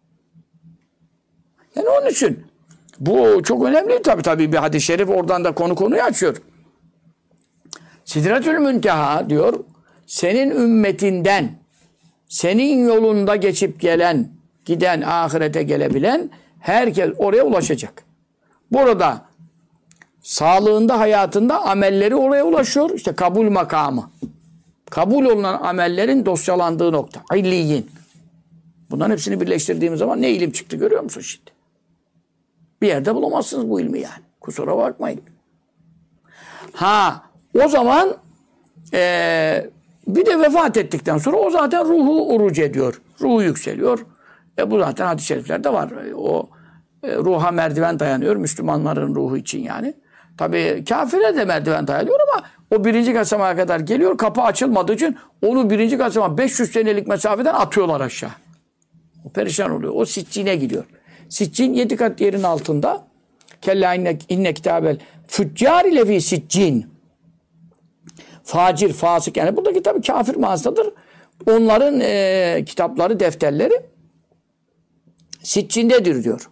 Yani onun için bu çok önemli tabii bir hadis-i şerif oradan da konuyu açıyor. Sidretül Münteha diyor senin ümmetinden senin yolunda geçip giden ahirete gelebilen herkes oraya ulaşacak. Burada sağlığında hayatında amelleri oraya ulaşıyor. İşte kabul makamı. Kabul olunan amellerin dosyalandığı nokta. İlliyin. Bunların hepsini birleştirdiğimiz zaman ne ilim çıktı görüyor musun şimdi? Bir yerde bulamazsınız bu ilmi yani. Kusura bakmayın. O zaman Bir de vefat ettikten sonra o zaten ruhu uruc ediyor. Ruhu yükseliyor. Bu zaten hadis-i şeriflerde var. O ruha merdiven dayanıyor. Müslümanların ruhu için yani. Tabii kafire de merdiven dayanıyor ama o birinci kasamaya kadar geliyor. Kapı açılmadığı için onu birinci kasama 500 senelik mesafeden atıyorlar aşağı. O perişan oluyor. O Siccine gidiyor. Siccin 7 kat yerin altında. Kella inne kitabel füccari lefi siccin. Facir, fasık yani buradaki tabii kafir manasındadır. Onların kitapları, defterleri Siccin'dedir diyor.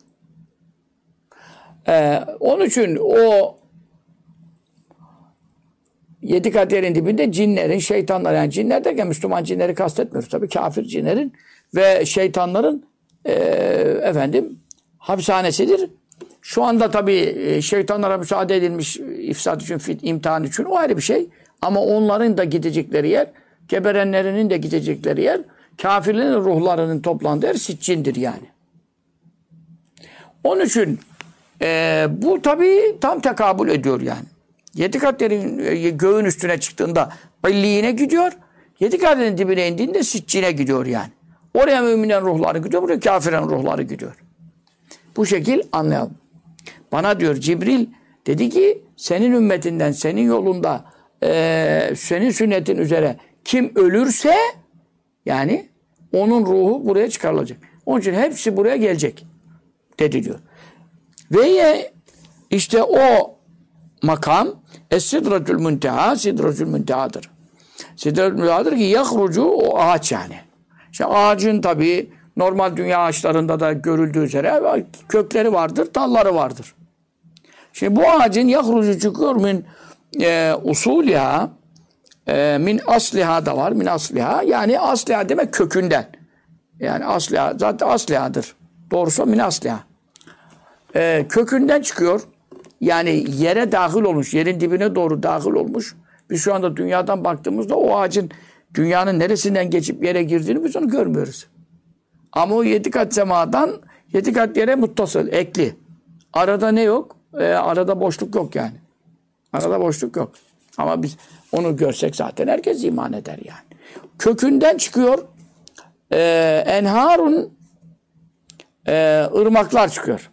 Onun için o 7 kat yerin dibinde cinlerin, şeytanlar yani cinler derken Müslüman cinleri kastetmiyoruz. Tabii kafir cinlerin ve şeytanların hapishanesidir. Şu anda tabii şeytanlara müsaade edilmiş ifsad için, imtihan için o ayrı bir şey. Ama onların da gidecekleri yer, geberenlerinin de gidecekleri yer, kafirlerin ruhlarının toplandığı yer Siccin'dir yani. Onun için bu tabii tam tekabül ediyor yani. 7 kat yerin göğün üstüne çıktığında illiğine gidiyor. 7 kat yerin dibine indiğinde Siccin'e gidiyor yani. Oraya müminlerin ruhları gidiyor, buraya kafirin ruhları gidiyor. Bu şekil anlayalım. Bana diyor Cibril dedi ki senin ümmetinden, senin yolunda, senin sünnetin üzere kim ölürse yani onun ruhu buraya çıkarılacak. Onun için hepsi buraya gelecek dedi diyor. Ve işte o makam Es-Sidretül Münteha, Sidretül Münteha'dır. Sidretül Münteha'dır ki yahrucu o ağaç yani. İşte ağacın tabii normal dünya ağaçlarında da görüldüğü üzere kökleri vardır, dalları vardır. Şimdi bu ağacın yahrucu çıkıyor min usuliha min asliha da var. Min asliha yani asliha demek kökünden. Yani asliha zaten aslihadır. Doğrusu min asliha. Kökünden çıkıyor. Yani yere dahil olmuş, yerin dibine doğru dahil olmuş. Biz şu anda dünyadan baktığımızda o ağacın dünyanın neresinden geçip yere girdiğini biz onu görmüyoruz. Ama o 7 kat semadan 7 kat yere muttasıl, ekli. Arada ne yok? Arada boşluk yok yani. Arada boşluk yok. Ama biz onu görsek zaten herkes iman eder yani. Kökünden çıkıyor enharun ırmaklar çıkıyor.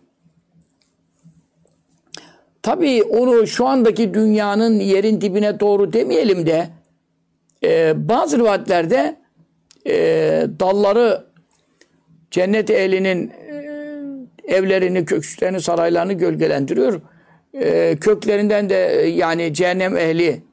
Tabii onu şu andaki dünyanın yerin dibine doğru demeyelim de bazı rivayetlerde dalları cennet ehlinin evlerini, köşklerini, saraylarını gölgelendiriyor. Köklerinden de yani cehennem ehli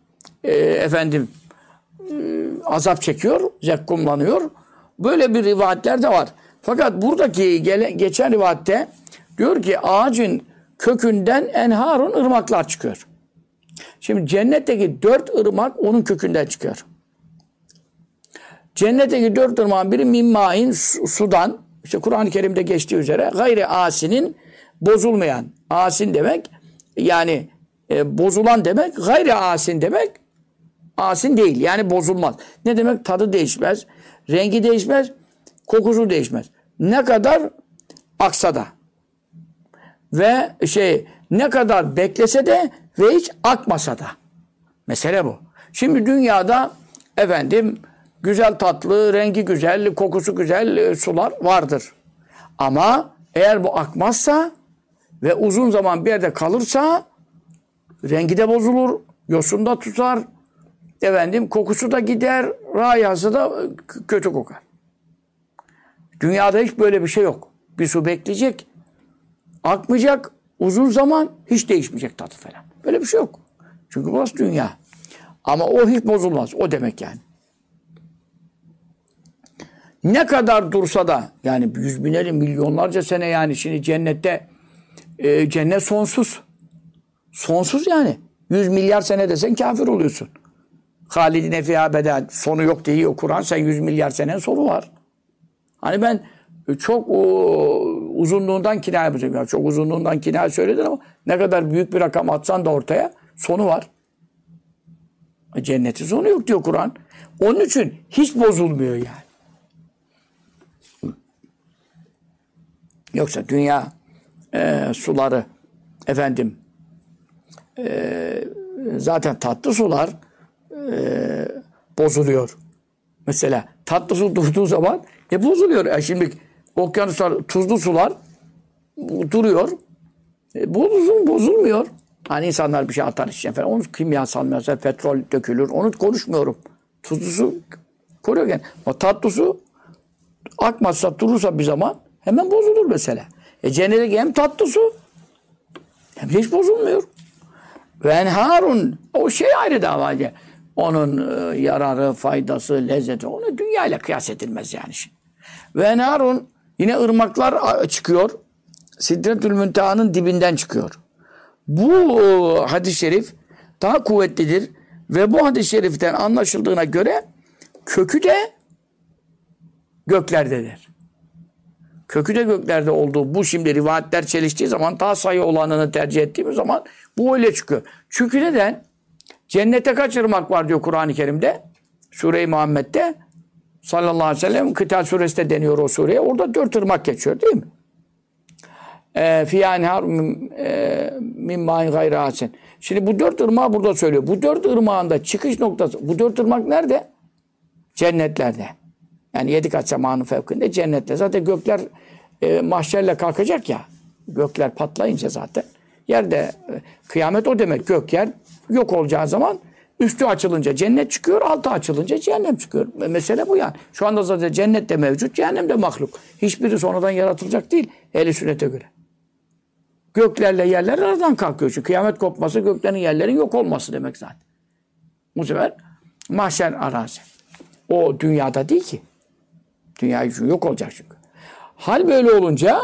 azap çekiyor, zekkumlanıyor. Böyle bir rivayetler de var. Fakat buradaki geçen rivayette diyor ki ağacın kökünden enharun ırmaklar çıkıyor. Şimdi cennetteki 4 ırmak onun kökünden çıkıyor. Cennetteki 4 ırmağın biri mimmain sudan, işte Kur'an-ı Kerim'de geçtiği üzere gayri asinin bozulmayan, asin demek yani bozulan demek, gayri asin demek asin değil yani bozulmaz. Ne demek? Tadı değişmez, rengi değişmez, kokusu değişmez. Ne kadar aksa da ve ne kadar beklese de ve hiç akmasa da. Mesele bu. Şimdi dünyada güzel tatlı, rengi güzel, kokusu güzel sular vardır. Ama eğer bu akmazsa ve uzun zaman bir yerde kalırsa rengi de bozulur, yosun da tutar, kokusu da gider, rayası da kötü kokar. Dünyada hiç böyle bir şey yok. Bir su bekleyecek, akmayacak, uzun zaman hiç değişmeyecek tadı falan. Böyle bir şey yok. Çünkü burası dünya. Ama o hiç bozulmaz. O demek yani. Ne kadar dursa da yani yüz binlerce, milyonlarca sene yani şimdi cennette cennet sonsuz. Sonsuz yani. 100 milyar sene desen kafir oluyorsun. Halidine fîhâ bedâ sonu yok diyor Kur'an. Sen 100 milyar senenin sonu var. Hani ben çok uzunluğundan kinaye yapacağım. Yani çok uzunluğundan kinaye söyledin ama ne kadar büyük bir rakam atsan da ortaya sonu var. Cennetin sonu yok diyor Kur'an. Onun için hiç bozulmuyor yani. Yoksa dünya suları zaten tatlı sular bozuluyor. Mesela tatlı su durduğu zaman bozuluyor. Şimdi okyanuslar, tuzlu sular duruyor. Bozulmuyor. Hani insanlar bir şey atar içine falan. Onu kimyasal mesela petrol dökülür. Onu konuşmuyorum. Tuzlu su koruyorken. O tatlı su akmazsa durursa bir zaman hemen bozulur mesela. Cennetteki hem tatlı su hem de hiç bozulmuyor. Ve enharun o şey ayrı dava. Onun yararı, faydası, lezzeti onu dünyayla kıyas edilmez yani. Ve enharun yine ırmaklar çıkıyor. Sidretül Münteha'nın dibinden çıkıyor. Bu hadis-i şerif daha kuvvetlidir ve bu hadis-i şeriften anlaşıldığına göre kökü de göklerdedir. Kökü de göklerde olduğu bu şimdi rivayetler çeliştiği zaman daha sayı olanını tercih ettiğimiz zaman bu öyle çıkıyor. Çünkü neden? Cennete kaç ırmak var diyor Kur'an-ı Kerim'de. Sure-i Muhammed'de sallallahu aleyhi ve sellem Kıtal suresi de deniyor o sureye. Orada 4 ırmak geçiyor değil mi? Fiyâ nehâr min mâin gayrâ asin. Şimdi bu 4 ırmağı burada söylüyor. Bu 4 ırmağın da çıkış noktası. Bu 4 ırmak nerede? Cennetlerde. Yani 7 kat semanın fevkinde cennetle. Zaten gökler mahşerle kalkacak ya. Gökler patlayınca zaten. Yerde kıyamet o demek. Gök yer yok olacağı zaman üstü açılınca cennet çıkıyor, altı açılınca cehennem çıkıyor. Mesele bu yani. Şu anda zaten cennet de mevcut, cehennem de mahluk. Hiçbiri sonradan yaratılacak değil. Ehl-i sünnete göre. Göklerle yerler aradan kalkıyor. Çünkü kıyamet kopması göklerin yerlerin yok olması demek zaten. Bu sefer mahşer arazi. O dünyada değil ki. Dünya yok olacak çünkü. Hal böyle olunca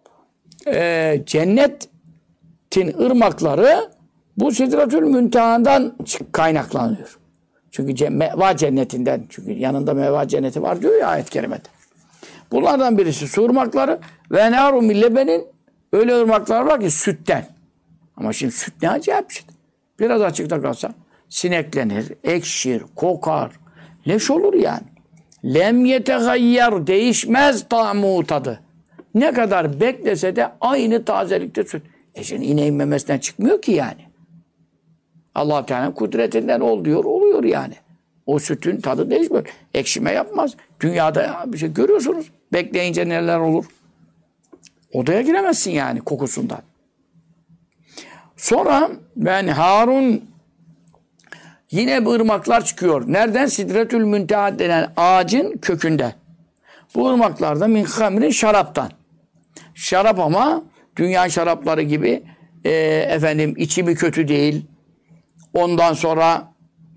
cennetin ırmakları bu Sidretül Münteha'dan kaynaklanıyor. Çünkü meva cennetinden. Çünkü yanında meva cenneti var diyor ya ayet-i kerimede. Bunlardan birisi su ırmakları ve nâru millebenin öyle ırmaklar var ki sütten. Ama şimdi süt ne acayip bir şey. Biraz açıkta kalsa sineklenir, ekşir, kokar. Leş olur yani. Lem yetegayyer değişmez ta'mu tadı. Ne kadar beklese de aynı tazelikte süt. Şimdi ineğin memesinden çıkmıyor ki yani. Allah-u Teala'nın kudretinden ol diyor, oluyor yani. O sütün tadı değişmiyor. Ekşime yapmaz. Dünyada bir şey görüyorsunuz. Bekleyince neler olur. Odaya giremezsin yani kokusundan. Sonra ben Harun yine bu ırmaklar çıkıyor. Nereden? Sidretül Münteha denen ağacın kökünden. Bu ırmaklar da min hamrin şaraptan. Şarap ama dünya şarapları gibi içimi kötü değil. Ondan sonra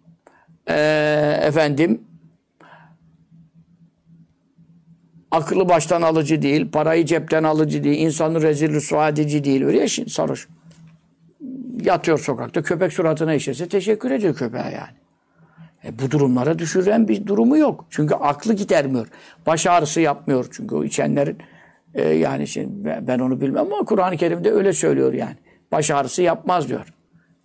akıllı baştan alıcı değil, parayı cepten alıcı değil, insanı rezil rüsva edici değil. Öyle ya şimdi sarhoş. Yatıyor sokakta, köpek suratına işese teşekkür ediyor köpeğe yani. Bu durumlara düşüren bir durumu yok. Çünkü aklı gidermiyor. Baş ağrısı yapmıyor çünkü o içenlerin yani şimdi ben onu bilmem ama Kur'an-ı Kerim'de öyle söylüyor yani. Baş ağrısı yapmaz diyor.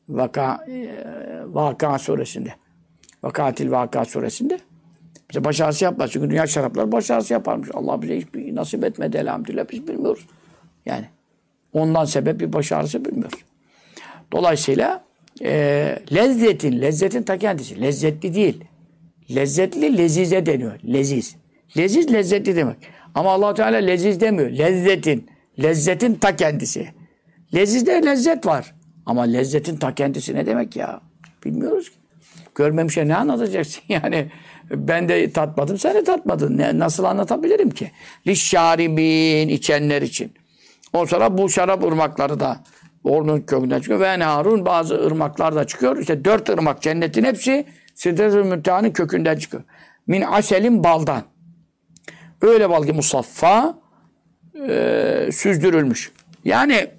Vaka suresinde. Vakatil Vaka suresinde. Bize baş ağrısı yapmaz. Çünkü dünya şarapları baş ağrısı yaparmış. Allah bize hiç nasip etmedi elhamdülillah. Biz bilmiyoruz. Yani ondan sebep bir baş ağrısı bilmiyoruz. Dolayısıyla lezzetin ta kendisi. Lezzetli değil. Lezzetli lezize deniyor. Leziz. Leziz lezzetli demek. Ama Allah Teala leziz demiyor. Lezzetin ta kendisi. Lezizde lezzet var. Ama lezzetin ta kendisi ne demek ya? Bilmiyoruz ki. Görmemişe ne anlatacaksın yani? Ben de tatmadım, sen de tatmadın. Nasıl anlatabilirim ki? Lişşaribin, içenler için. Ondan sonra bu şarap ırmakları da onun kökünden çıkıyor. Ve Harun bazı ırmaklar da çıkıyor. İşte 4 ırmak cennetin hepsi Sidretül Münteha'nın kökünden çıkıyor. Min aselin baldan. Öyle bal ki musaffa süzdürülmüş. Yani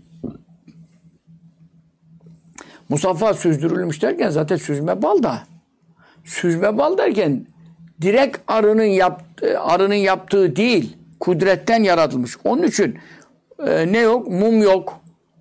musaffa süzdürülmüş derken zaten süzme bal da. Süzme bal derken direkt arının yaptığı değil, kudretten yaratılmış. Onun için ne yok? Mum yok.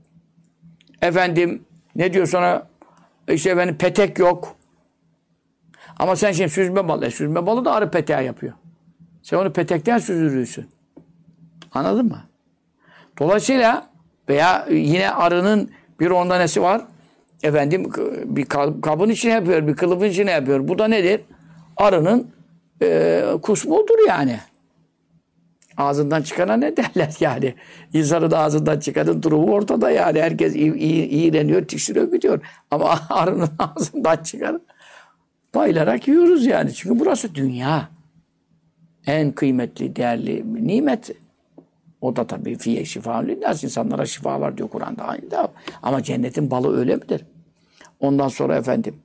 Ne diyor sonra? Petek yok. Ama sen şimdi süzme bal. Süzme balı da arı peteği yapıyor. Sen onu petekten süzdürüyorsun. Anladın mı? Dolayısıyla veya yine arının bir onda nesi var? Bir kabın içine yapıyor, bir kılıfın içine yapıyor. Bu da nedir? arının kusmuğudur yani. Ağzından çıkana ne derler yani? İnsanın ağzından çıkanın durumu ortada yani. Herkes iğreniyor, tiksiniyor, gidiyor. Ama arının ağzından çıkanı bayılarak yiyoruz yani. Çünkü burası dünya. En kıymetli, değerli nimet. O da tabii fiye şifaun linnas. İnsanlara şifa var diyor Kur'an'da. Aynı da. Ama cennetin balı öyle midir? Ondan sonra efendim.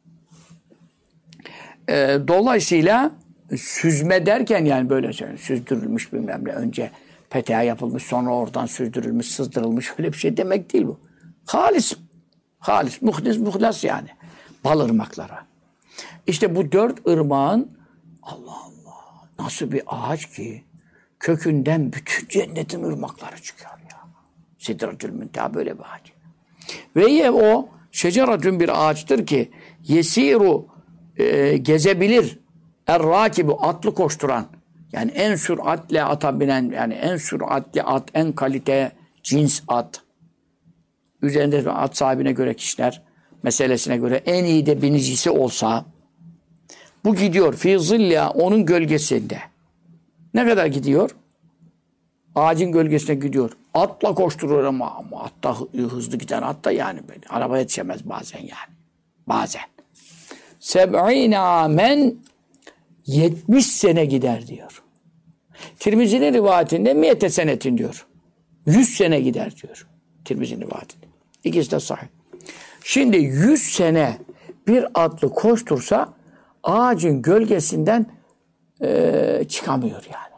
Dolayısıyla süzme derken yani böyle süzdürülmüş bilmem ne. Önce peteğe yapılmış, sonra oradan süzdürülmüş, sızdırılmış. Öyle bir şey demek değil bu. Halis. Halis. Muhlis, muhlas yani. Bal ırmaklara. İşte bu 4 ırmağın Allah Allah nasıl bir ağaç ki kökünden bütün cennetin ırmakları çıkıyor ya. Sidratül Münteha böyle bir ağaç. Ve o şeceratün bir ağaçtır ki yesiru gezebilir. Er-rakibu atlı koşturan. Yani en süratle ata binen yani en süratli at, en kalite cins at. Üzerinde at sahibine göre kişiler meselesine göre en iyi de binicisi olsa bu gidiyor fi zilla onun gölgesinde. Ne kadar gidiyor? Ağacın gölgesine gidiyor. Atla koşturuyor ama at da hızlı giden at da yani araba yetişemez bazen yani. Bazen. 70 amen 70 sene gider diyor. Tirmizi'nin rivayetinde miyete senetin diyor. 100 sene gider diyor. Tirmizi'nin rivayetinde. İkisi de sahih. Şimdi 100 sene bir atlı koştursa ağacın gölgesinden çıkamıyor yani.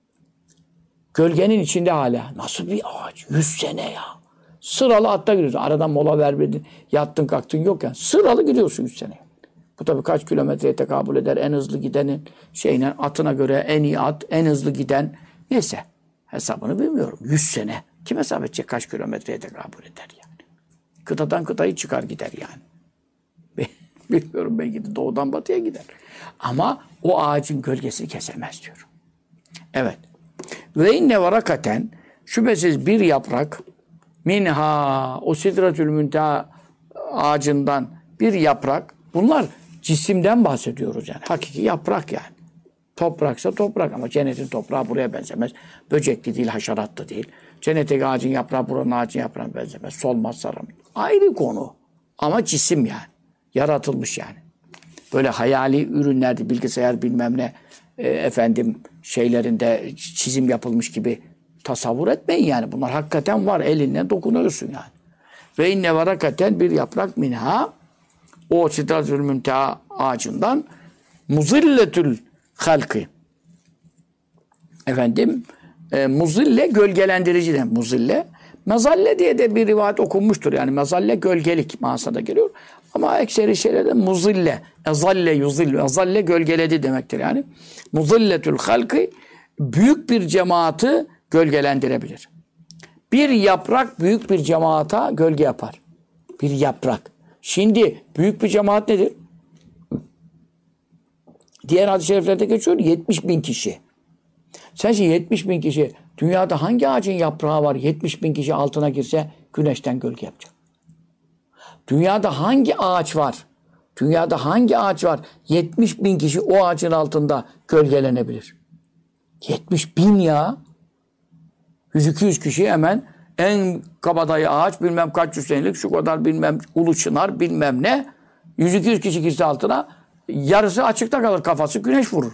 Gölgenin içinde hala. Nasıl bir ağaç? 100 sene ya. Sıralı atta gidiyorsun. Aradan mola vermedin. Yattın kalktın yok yani. Sıralı gidiyorsun 100 sene. Bu tabii kaç kilometreye tekabül eder. En hızlı gidenin şeyine atına göre en iyi at, en hızlı giden neyse. Hesabını bilmiyorum. 100 sene. Kim hesap edecek kaç kilometreye tekabül eder yani. Kıtadan kıtayı çıkar gider yani. Bilmiyorum belki de doğudan batıya gider. Ama o ağacın gölgesini kesemez diyor. Evet. Ve inne varakaten şüphesiz bir yaprak minha o sidratül münteha ağacından bir yaprak. Bunlar cisimden bahsediyoruz yani. Hakiki yaprak yani. Topraksa toprak ama cennetin toprağı buraya benzemez. Böcekli değil, haşeratlı değil. Cennetteki ağacın yaprağı buranın ağacın yaprağına benzemez. Solmaz, saramaz. Ayrı konu. Ama cisim yani. Yaratılmış yani. Böyle hayali ürünlerde bilgisayar bilmem ne şeylerinde çizim yapılmış gibi tasavvur etmeyin yani. Bunlar hakikaten var. Elinle dokunuyorsun yani. Ve inne varakaten bir yaprak minha o sidratül münteha ağacından muzilletül halkı muzille gölgelendirici de muzille. Mezalle diye de bir rivayet okunmuştur. Yani mezalle gölgelik manasına geliyor. Ama ekseri şeylerde muzille, ezalle yuzille, ezalle gölgeledi demektir yani. Muzilletül halkı büyük bir cemaati gölgelendirebilir. Bir yaprak büyük bir cemaata gölge yapar. Bir yaprak. Şimdi büyük bir cemaat nedir? Diğer hadis-i şeriflerde geçiyor 70 bin kişi. Sen şimdi 70 bin kişi dünyada hangi ağacın yaprağı var 70 bin kişi altına girse güneşten gölge yapacak. Dünyada hangi ağaç var? Dünyada hangi ağaç var? 70 bin kişi o ağacın altında gölgelenebilir. 70 bin ya. 100-200 kişi hemen en kabadayı ağaç bilmem kaç yüz senelik şu kadar bilmem ulu çınar bilmem ne. 100-200 kişi girse altına yarısı açıkta kalır kafası güneş vurur.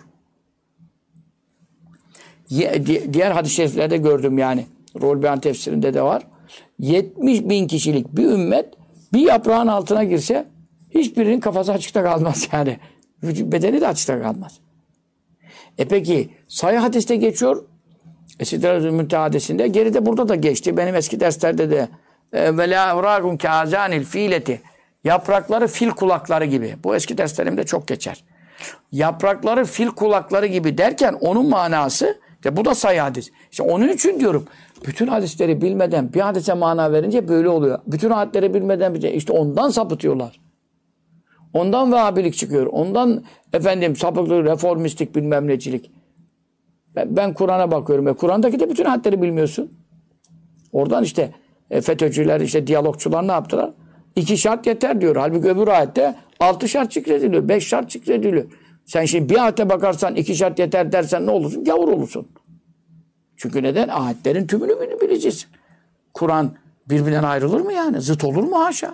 Diğer hadis-i şeriflerde gördüm yani. Ruhul Beyan tefsirinde de var. 70 bin kişilik bir ümmet bir yaprağın altına girse hiçbirinin kafası açıkta kalmaz yani. Bedeni de açıkta kalmaz. Peki sahih hadiste geçiyor. Sidratül Münteha'sinde geride burada da geçti. Benim eski derslerde de ve la evrakun kâzânil fîleti yaprakları fil kulakları gibi. Bu eski derslerimde çok geçer. Yaprakları fil kulakları gibi derken onun manası bu da sahih hadis. İşte onun için diyorum bütün hadisleri bilmeden bir hadise mana verince böyle oluyor. Bütün hadisleri bilmeden işte ondan sapıtıyorlar. Ondan Vehhabilik çıkıyor. Ondan sapıklık, reformistik bilmem necilik. Ben Kur'an'a bakıyorum. Kur'an'daki de bütün hadisleri bilmiyorsun. Oradan işte FETÖ'cüler, diyalogçular ne yaptılar? 2 şart yeter diyor. Halbuki öbür ayette 6 şart zikrediliyor. 5 şart zikrediliyor. Sen şimdi bir ayete bakarsan 2 şart yeter dersen ne olursun? Gavur olursun. Çünkü neden? Ayetlerin tümünü bileceksin. Kur'an birbirinden ayrılır mı yani? Zıt olur mu? Haşa.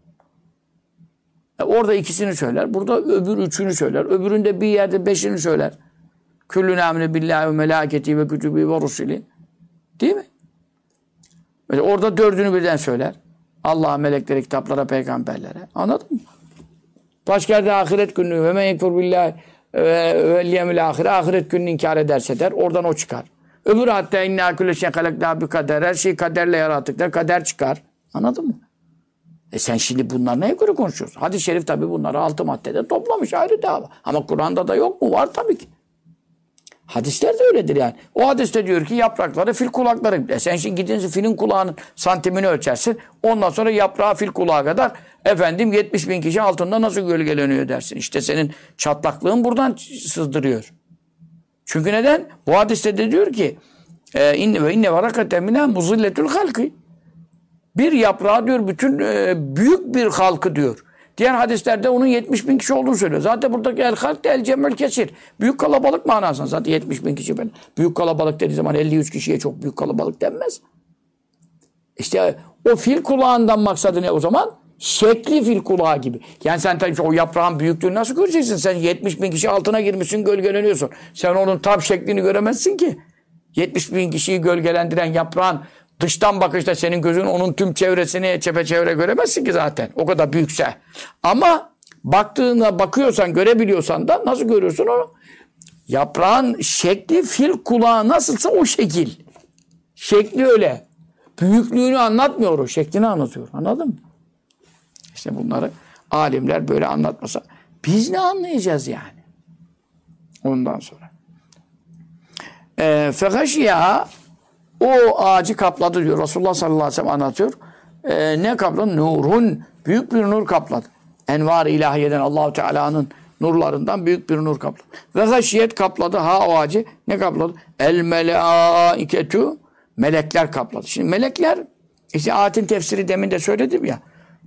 Orada 2'sini söyler. Burada öbür 3'ünü söyler. Öbüründe bir yerde 5'ini söyler. Küllün amine billahi ve melâketi ve kütübî ve rusuli. Değil mi? Mesela orada 4'ünü birden söyler. Allah'a, meleklere, kitaplara, peygamberlere. Anladın mı? Başka yerde ahiret günü ve men yekfur billahi ve yevmil ahire, ahiret gününü inkar ederse der. Oradan o çıkar. Öbür hatta inna külle şeyin halaknâ bi kader. Her şeyi kaderle yarattık der. Kader çıkar. Anladın mı? Sen şimdi bunlar neye göre konuşuyorsun? Hadis-i şerif tabii bunları 6 maddede toplamış, ayrı dava. Ama Kur'an'da da yok mu? Var tabii ki. Hadisler de öyledir yani. O hadiste diyor ki yaprakları fil kulakları. Sen şimdi gidince filin kulağının santimini ölçersin. Ondan sonra yaprağı fil kulağı kadar 70 bin kişi altında nasıl gölgeleniyor dersin. İşte senin çatlaklığın buradan sızdırıyor. Çünkü neden? Bu hadiste de diyor ki inne varakate minâ muzilletül halkı. Bir yaprağı diyor bütün büyük bir halkı diyor. Diğer hadislerde onun 70 bin kişi olduğunu söylüyor. Zaten buradaki el halk de el cemel kesir. Büyük kalabalık manasında. Zaten 70 bin kişi ben. Büyük kalabalık dediği zaman 53 kişiye çok büyük kalabalık denmez. İşte o fil kulağından maksadı ne o zaman? Şekli fil kulağı gibi. Yani sen tabii o yaprağın büyüklüğünü nasıl göreceksin? Sen 70 bin kişi altına girmişsin, gölgeleniyorsun. Sen onun tam şeklini göremezsin ki. 70 bin kişiyi gölgelendiren yaprağın dıştan bakışta senin gözün onun tüm çevresini çepeçevre göremezsin ki zaten. O kadar büyükse. Ama baktığına bakıyorsan, görebiliyorsan da nasıl görüyorsun onu? Yaprağın şekli fil kulağı nasılsa o şekil. Şekli öyle. Büyüklüğünü anlatmıyor o. Şeklini anlatıyor. Anladın mı? İşte bunları alimler böyle anlatmasa biz ne anlayacağız yani? Ondan sonra. Fegaşiya o ağacı kapladı diyor. Resulullah sallallahu aleyhi ve sellem anlatıyor. Ne kapladı? Nurun. Büyük bir nur kapladı. Envar-ı ilahiyeden Allah-u Teala'nın nurlarından büyük bir nur kapladı. Ve gaşiyet kapladı. Ha o ağacı ne kapladı? El melâiketu. Melekler kapladı. Şimdi melekler işte ayetin tefsiri demin de söyledim ya.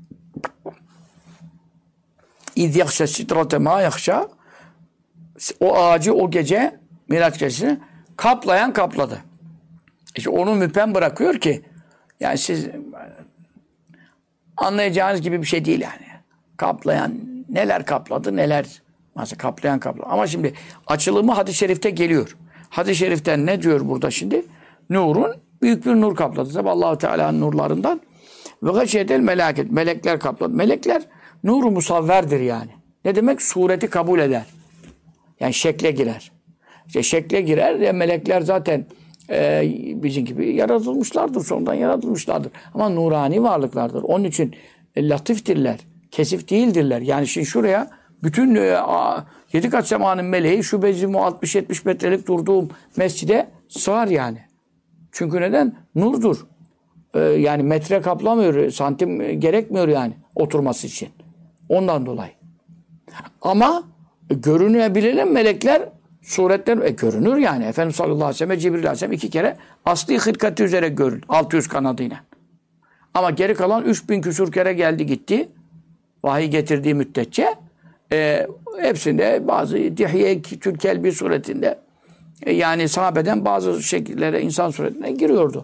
İz yakşa sidrate ma yakşa. O ağacı o gece Miraç gecesini kapladı. İşte onu müphem bırakıyor ki yani siz anlayacağınız gibi bir şey değil yani. Kaplayan neler kapladı neler mesela kapladı. Ama şimdi açılımı hadis-i şerifte geliyor. Hadis-i şeriften ne diyor burada şimdi? Nurun büyük bir nur kapladı. Tabi Allah-u Teala'nın nurlarından. Ve gaşiyedel melâket. Melekler kapladı. Melekler nuru musavverdir yani. Ne demek? Sureti kabul eder. Yani şekle girer. İşte şekle girer ya melekler zaten bizim gibi yaratılmışlardır. Sonradan yaratılmışlardır. Ama nurani varlıklardır. Onun için latiftirler. Kesif değildirler. Yani şimdi şuraya bütün 7 kat semanın meleği şu bezim o 60-70 metrelik durduğum mescide sığar yani. Çünkü neden? Nurdur. Yani metre kaplamıyor. Santim gerekmiyor yani oturması için. Ondan dolayı. Ama görünebilen melekler suretler görünür yani. Efendimiz sallallahu aleyhi ve sellem Cibril aleyhisselam 2 kere asli hırkati üzere görün. 600 kanadıyla. Ama geri kalan 3000 küsur kere geldi gitti. Vahiy getirdiği müddetçe hepsinde bazı Dihye-i Kelbi suretinde yani sahabeden bazı şekillere insan suretine giriyordu.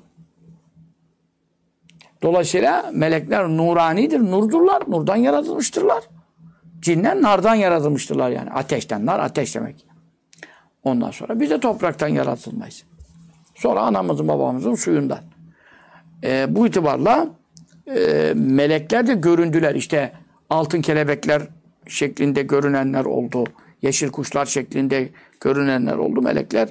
Dolayısıyla melekler nuranidir, nurdurlar, nurdan yaratılmıştırlar. Cinler nardan yaratılmıştırlar yani. Ateşten, nar ateş demek. Ondan sonra biz de topraktan yaratılmayız. Sonra anamızın babamızın suyundan. Bu itibarla melekler de göründüler. İşte altın kelebekler şeklinde görünenler oldu. Yeşil kuşlar şeklinde görünenler oldu. Melekler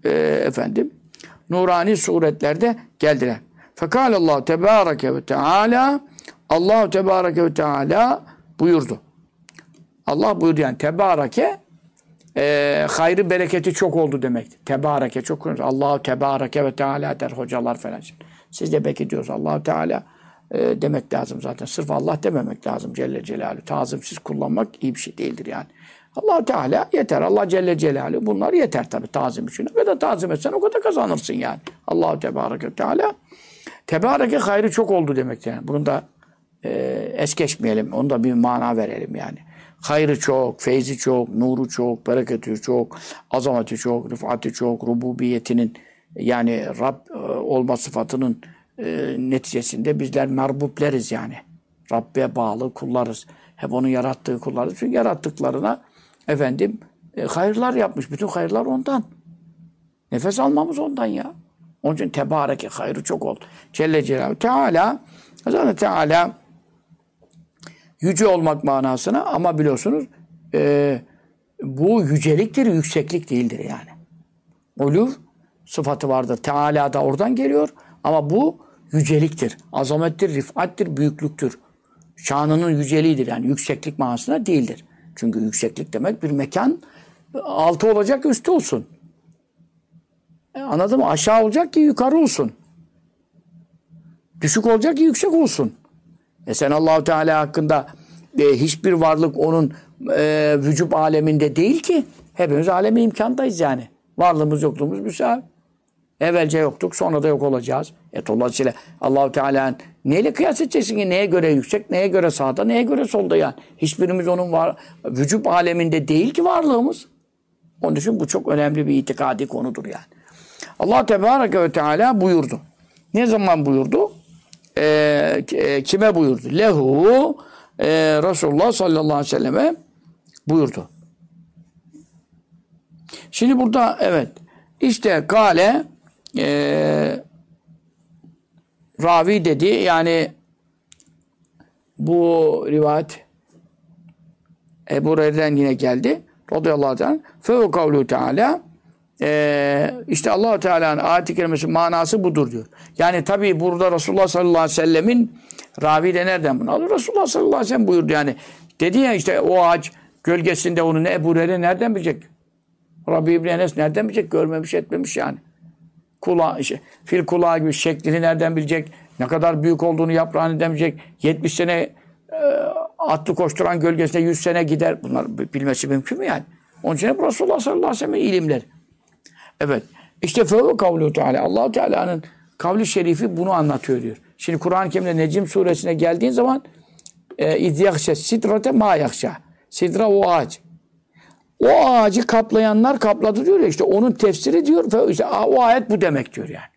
nurani suretlerde geldiler. Fekâlallahu tebâreke ve teâlâ Allah-u Tebâreke ve Teâlâ buyurdu. Allah buyurdu yani tebâreke hayrı bereketi çok oldu demektir. Tebâreke çok konuşuyor. Allah-u Tebâreke ve Teâlâ der hocalar falan. Siz de belki diyoruz Allah-u Teala demek lazım zaten. Sırf Allah dememek lazım Celle Celaluhu. Tazimsiz kullanmak iyi bir şey değildir yani. Allah-u Teala yeter. Allah Celle Celaluhu. Bunlar yeter tabii tazim için. Ne kadar tazim etsen o kadar kazanırsın yani. Allah-u Tebareke ve Teala. Tebareke hayrı çok oldu demek yani. Bunu da es geçmeyelim. Onu da bir mana verelim yani. Hayrı çok, feyzi çok, nuru çok, bereketi çok, azameti çok, rıfatı çok, rububiyetinin yani Rab olma sıfatının neticesinde bizler merbubleriz yani. Rabbe bağlı kullarız. Hep onun yarattığı kullarız. Çünkü yarattıklarına efendim hayırlar yapmış. Bütün hayırlar ondan. Nefes almamız ondan ya. Onun için tebareke hayrı çok oldu. Celle Celaluhu Teala zaten Teala yüce olmak manasına ama biliyorsunuz bu yüceliktir, yükseklik değildir yani. Uluv sıfatı vardır. Teala da oradan geliyor ama bu yüceliktir. Azamettir, rifattir, büyüklüktür. Şanının yüceliğidir yani yükseklik manasına değildir. Çünkü yükseklik demek bir mekan altı olacak üstü olsun. Anladın mı? Aşağı olacak ki yukarı olsun. Düşük olacak ki yüksek olsun. Sen Allah-u Teala hakkında hiçbir varlık onun vücub aleminde değil ki. Hepimiz alemi imkandayız yani. Varlığımız yokluğumuz müsaade. Evvelce yoktuk, sonra da yok olacağız. Dolayısıyla Allah-u Teala'nın neyle kıyas edeceksin ki? Neye göre yüksek, neye göre sağda, neye göre solda yani? Hiçbirimiz onun vücub aleminde değil ki varlığımız. Onun için bu çok önemli bir itikadi konudur yani. Allah Tebareke ve Teala buyurdu. Ne zaman buyurdu? Kime buyurdu? Lehu Resulullah sallallahu aleyhi ve selleme buyurdu. Şimdi burada evet işte kale ravi dedi yani bu rivayet Ebu Hureyre'den yine geldi. Radıyallahu anh. Fe kavlu Teala işte Allah-u Teala'nın ayet-i kerimesi manası budur diyor. Yani tabii burada Resulullah sallallahu aleyhi ve sellemin ravi de nereden bunu alıyor? Resulullah sallallahu aleyhi ve sellem buyurdu yani. Dedi ya işte o ağaç gölgesinde onu ne Ebu Hureyre nereden bilecek? Rabbi İbni Enes nereden bilecek? Görmemiş etmemiş yani. Kulağı, işte, fil kulağı gibi şeklini nereden bilecek? Ne kadar büyük olduğunu yaprağını nereden bilecek? 70 sene atlı koşturan gölgesinde 100 sene gider. Bunlar bilmesi mümkün mü yani? Onun için hep Resulullah sallallahu aleyhi ve sellem'in ilimleri. Evet. İşte fevve kavlu Teala. Allah-u Teala'nın kavli şerifi bunu anlatıyor diyor. Şimdi Kur'an-ı Kerim'de Necm suresine geldiğin zaman İz yakşe sidrate ma yakşa. Sidra o ağaç. O ağacı kaplayanlar kapladı diyor ya işte onun tefsiri diyor. İşte, o ayet bu demek diyor yani.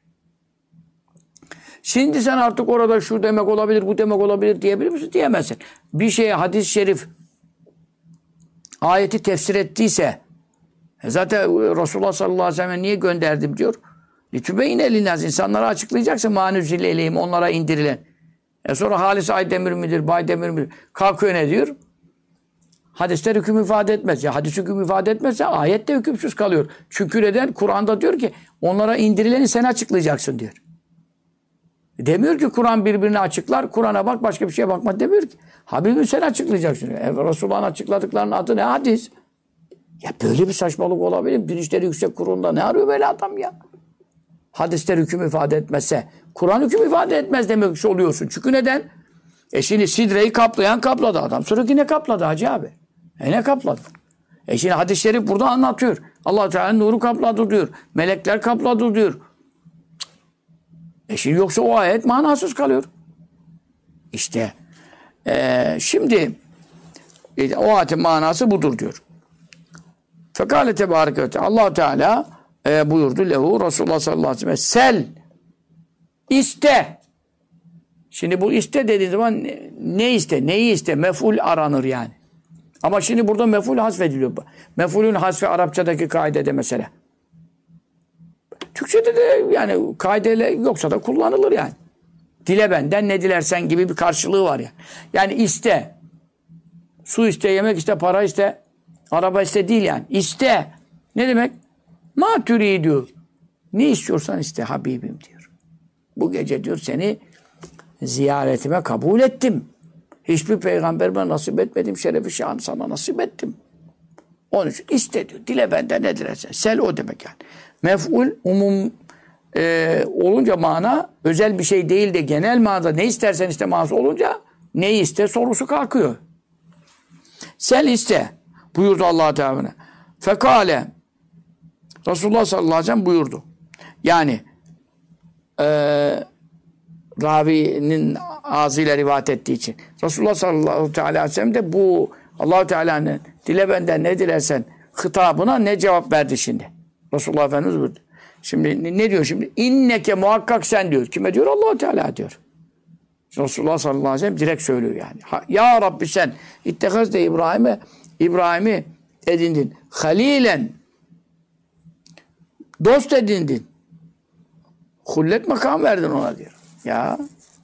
Şimdi sen artık orada şu demek olabilir, bu demek olabilir diyebilir misin? Diyemezsin. Bir şeye hadis-i şerif ayeti tefsir ettiyse zaten Resulullah sallallahu aleyhi ve sellem niye gönderdim diyor. Litübeyne linnâs insanlara açıklayacaksın manüzile eleyim onlara indirilen. Sonra Halis Aydemir midir, Baydemir midir? Kalkıyor ne diyor? Hadisler hüküm ifade etmez. Ya hadis hüküm ifade etmezse ayet de hükümsüz kalıyor. Çünkü neden? Kur'an'da diyor ki onlara indirileni sen açıklayacaksın diyor. Demiyor ki Kur'an birbirini açıklar. Kur'an'a bak başka bir şeye bakma demiyor ki. Habibim sen açıklayacaksın diyor. Resulullah'ın açıkladıklarının adı ne? Hadis. Ya böyle bir saçmalık olabilir mi? Bilinçleri yüksek kurulunda ne arıyor böyle adam ya? Hadisler hüküm ifade etmezse Kur'an hüküm ifade etmez demek oluyorsun. Çünkü neden? Şimdi sidreyi kaplayan kapladı adam. Sonraki ne kapladı hacı abi? Ne kapladı? Şimdi hadis-i şerif burada anlatıyor. Allah Teala'nın nuru kapladı diyor. Melekler kapladı diyor. Şimdi yoksa o ayet manasız kalıyor. İşte şimdi o ayetin manası budur diyor. Fekale tebareke ve teala Allah Teala buyurdu lehu Resulullah sallallahu aleyhi ve sellem sel iste. Şimdi bu iste dediğin zaman ne iste? Neyi iste? Mef'ul aranır yani. Ama şimdi burada mef'ul hasfediliyor. Mef'ulün hasfi Arapçadaki kaidede mesela. Türkçede de yani kaideyle yoksa da kullanılır yani. Dile benden ne dilersen gibi bir karşılığı var ya. Yani iste. Su iste, yemek iste, para iste, araba iste değil yani. İste. Ne demek? Ma türidü. Ne istiyorsan iste Habibim diyor. Bu gece diyor seni ziyaretime kabul ettim. Hiçbir peygamberime nasip etmedim. Şerefi şanı sana nasip ettim. Onun için iste diyor. Dile benden ne dilersen. Sel o demek yani. Mef'ul umum olunca mana özel bir şey değil de genel manada ne istersen iste manası olunca ne iste sorusu kalkıyor. Sel iste buyurdu Allah Teala. Fekale Resulullah sallallahu aleyhi ve sellem buyurdu. Yani ravinin ağzıyla rivayet ettiği için. Resulullah sallallahu aleyhi ve sellem de bu Allah-u Teala'nın dile benden ne dilersen hitabına ne cevap verdi şimdi? Resulullah Efendimiz buyurdu. Şimdi ne diyor şimdi? İnneke muhakkak sen diyor. Kime diyor? Allah-u Teala diyor. Resulullah sallallahu aleyhi ve sellem direkt söylüyor yani. Ya Rabbi sen ittehazde İbrahim'i edindin. Halilen dost edindin. Hullet makam verdin ona diyor. Ya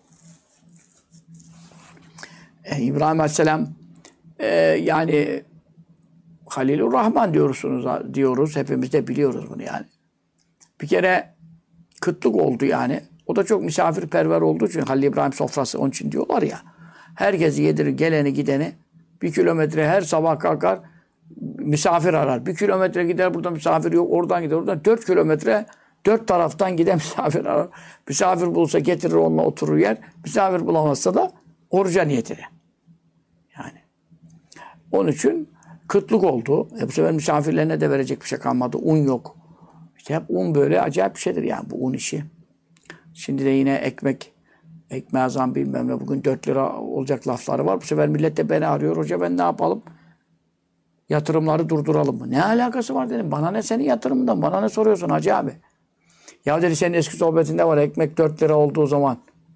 İbrahim aleyhisselam yani Halilur Rahman diyoruz. Hepimiz de biliyoruz bunu yani. Bir kere kıtlık oldu yani. O da çok misafirperver olduğu için Halil İbrahim sofrası onun için diyorlar ya. Herkesi yedirir, geleni gideni. 1 kilometre her sabah kalkar misafir arar. 1 kilometre gider, burada misafir yok. Oradan gider, oradan 4 kilometre 4 taraftan giden misafir arar. Misafir bulsa getirir, onunla oturur yer. Misafir bulamazsa da oruca niyet eder. Yani. Onun için kıtlık oldu. Bu sefer misafirlerine de verecek bir şey kalmadı. Un yok. İşte hep un böyle acayip bir şeydir yani bu un işi. Şimdi de yine ekmeğe zam bilmem ne. Bugün 4 lira olacak lafları var. Bu sefer millet de beni arıyor. Hoca ben ne yapalım? Yatırımları durduralım mı? Ne alakası var dedim. Bana ne senin yatırımından? Bana ne soruyorsun hacı abi? Ya dedi senin eski sohbetinde var. Ekmek 4 lira olduğu zaman.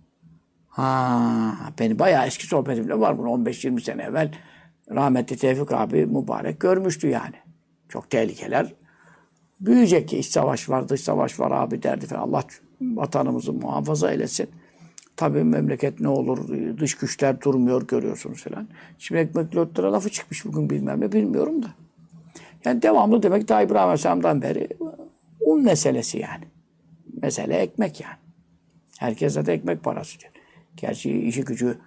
Benim bayağı eski sohbetimde var. Bunu 15-20 sene evvel rahmetli Tevfik abi mübarek görmüştü yani. Çok tehlikeler büyüyecek ki iç savaş var, dış savaş var abi derdi falan. Allah vatanımızı muhafaza eylesin. Tabii memleket ne olur, dış güçler durmuyor görüyorsunuz falan. Şimdi ekmek 4 lira lafı çıkmış bugün bilmem ne bilmiyorum da. Yani devamlı demek daha İbrahim Aleyhisselam'dan beri un meselesi yani. Mesele ekmek yani. Herkese de ekmek parası diyor. Gerçi işi gücü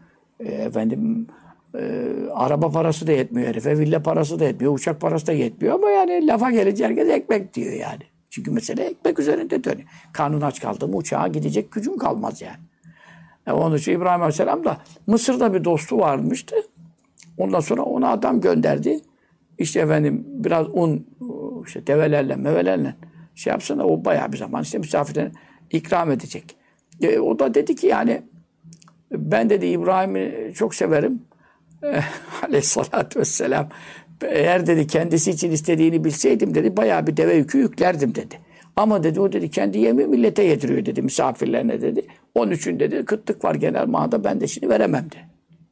araba parası da yetmiyor herife, villa parası da yetmiyor, uçak parası da yetmiyor ama yani lafa gelince herkes ekmek diyor yani. Çünkü mesele ekmek üzerinde dönüyor. Karnın aç kaldı mı uçağa gidecek gücün kalmaz yani. Onun için İbrahim Aleyhisselam da Mısır'da bir dostu varmıştı. Ondan sonra ona adam gönderdi. İşte efendim biraz un, işte develerle, mevelerle şey yapsana o bayağı bir zaman işte misafirlerine ikram edecek. O da dedi ki yani ben dedi İbrahim'i çok severim. Aleyhissalatü vesselam eğer dedi kendisi için istediğini bilseydim dedi bayağı bir deve yükü yüklerdim dedi. Ama dedi o dedi kendi yemeği millete yediriyor dedi misafirlerine dedi. Onun için dedi kıtlık var genel manada ben de şimdi veremem dedi.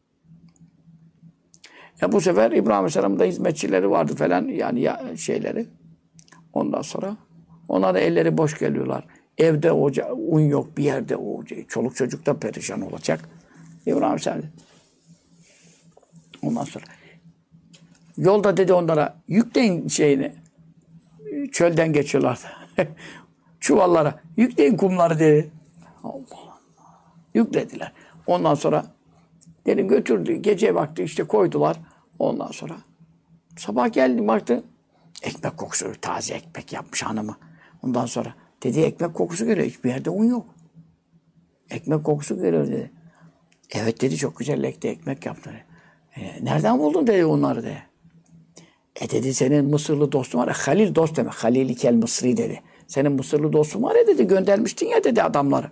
Bu sefer İbrahim Aleyhisselam'ın da hizmetçileri vardı falan yani şeyleri. Ondan sonra ona da elleri boş geliyorlar. Evde un yok bir yerde çoluk çocuk da perişan olacak. İbrahim Aleyhisselam ondan sonra yolda dedi onlara yükleyin şeyini çölden geçiyorlar. Çuvallara yükleyin kumları dedi. Allah Allah. Yüklediler. Ondan sonra dedi götürdü. Gece vakti işte koydular. Ondan sonra sabah geldi baktı. Ekmek kokusu taze ekmek yapmış hanımı. Ondan sonra dedi ekmek kokusu geliyor. Hiçbir yerde un yok. Ekmek kokusu geliyor dedi. Evet dedi çok güzel lekte ekmek yaptı. Nereden buldun dedi onları dedi. Dedi senin Mısırlı dostun var ya Halil dost demek. Halil-i Mısri dedi. Senin Mısırlı dostun var ya dedi göndermiştin ya dedi adamları.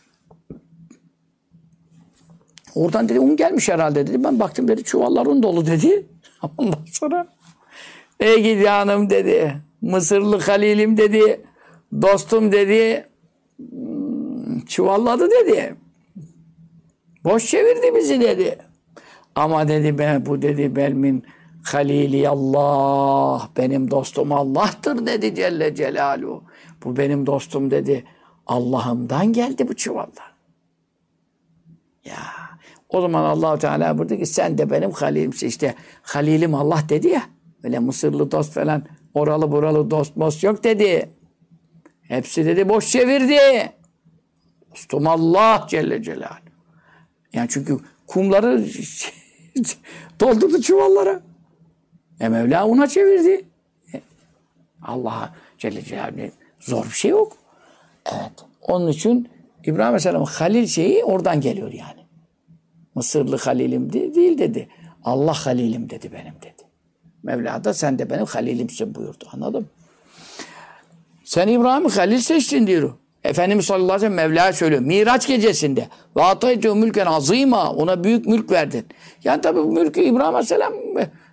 Oradan dedi un gelmiş herhalde dedi. Ben baktım dedi çuvallar un dolu dedi. Ondan sonra ey gidi hanım dedi. Mısırlı Halil'im dedi. Dostum dedi. Çuvalladı dedi. Boş çevirdi bizi dedi. Ama dedi ben bu dedi belmin Halili Allah. Benim dostum Allah'tır dedi Celle Celaluhu. Bu benim dostum dedi. Allah'ımdan geldi bu çuvallar. Ya o zaman Allah-u Teala burada ki sen de benim halilimsin. İşte halilim Allah dedi ya. Öyle Mısırlı dost falan oralı buralı dost most yok dedi. Hepsi dedi boş çevirdi. Dostum Allah Celle Celaluhu. Yani çünkü kumları doldurdu çuvallara. Mevla una çevirdi. Allah'a Celle Celaluhu zor bir şey yok. Evet. Onun için İbrahim Aleyhisselam'ın Halil şeyi oradan geliyor yani. Mısırlı Halilim değil dedi. Allah Halilim dedi benim dedi. Mevla da sen de benim Halilimsin buyurdu. Anladın mı? Sen İbrahim'i Halil seçtin diyor. Efendimiz sallallahu aleyhi ve sellem Mevla'ya söylüyor. Miraç gecesinde. Ve ataytu mülken azîmâ. Ona büyük mülk verdin. Yani tabii bu mülkü İbrahim Aleyhisselam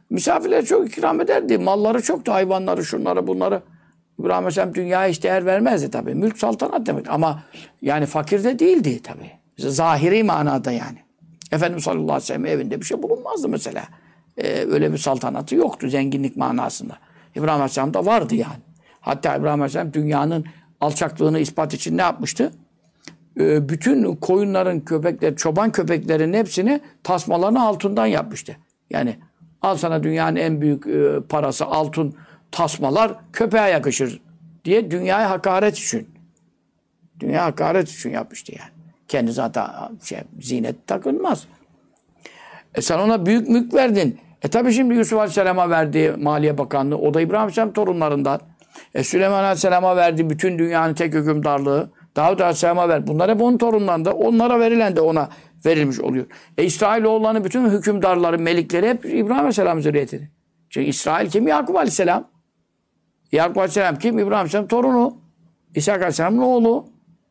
Misafirlere çok ikram ederdi. Malları çoktu. Hayvanları, şunları, bunları. İbrahim Aleyhisselam dünyaya hiç değer vermezdi tabii. Mülk saltanat demek. Ama yani fakir de değildi tabii. Zahiri manada yani. Efendimiz sallallahu aleyhi ve sellem evinde bir şey bulunmazdı mesela. Öyle bir saltanatı yoktu zenginlik manasında. İbrahim Aleyhisselam'da vardı yani. Hatta İbrahim Aleyhisselam dünyanın alçaklığını ispat için ne yapmıştı? Bütün koyunların, köpekler, çoban köpeklerin hepsini tasmalarını altından yapmıştı. Yani al sana dünyanın en büyük parası altın tasmalar köpeğe yakışır diye dünyaya hakaret için. Dünya hakaret için yapmıştı yani. Kendi zaten zinet takılmaz. Sen ona büyük mülk verdin. Tabi şimdi Yusuf Aleyhisselam'a verdi Maliye Bakanlığı. O da İbrahim Aleyhisselam torunlarından. Süleyman Aleyhisselam'a verdi bütün dünyanın tek hükümdarlığı. Davud Aleyhisselam'a verdi. Bunlar hep onun torunlarından da. Onlara verilen de ona verilmiş oluyor. İsrailoğullarının bütün hükümdarları, melikleri hep İbrahim Aleyhisselam zürriyetini. Çünkü İsrail kim? Yakup Aleyhisselam. Yakup Aleyhisselam kim? İbrahim Aleyhisselam torunu. İshak Aleyhisselam'ın oğlu.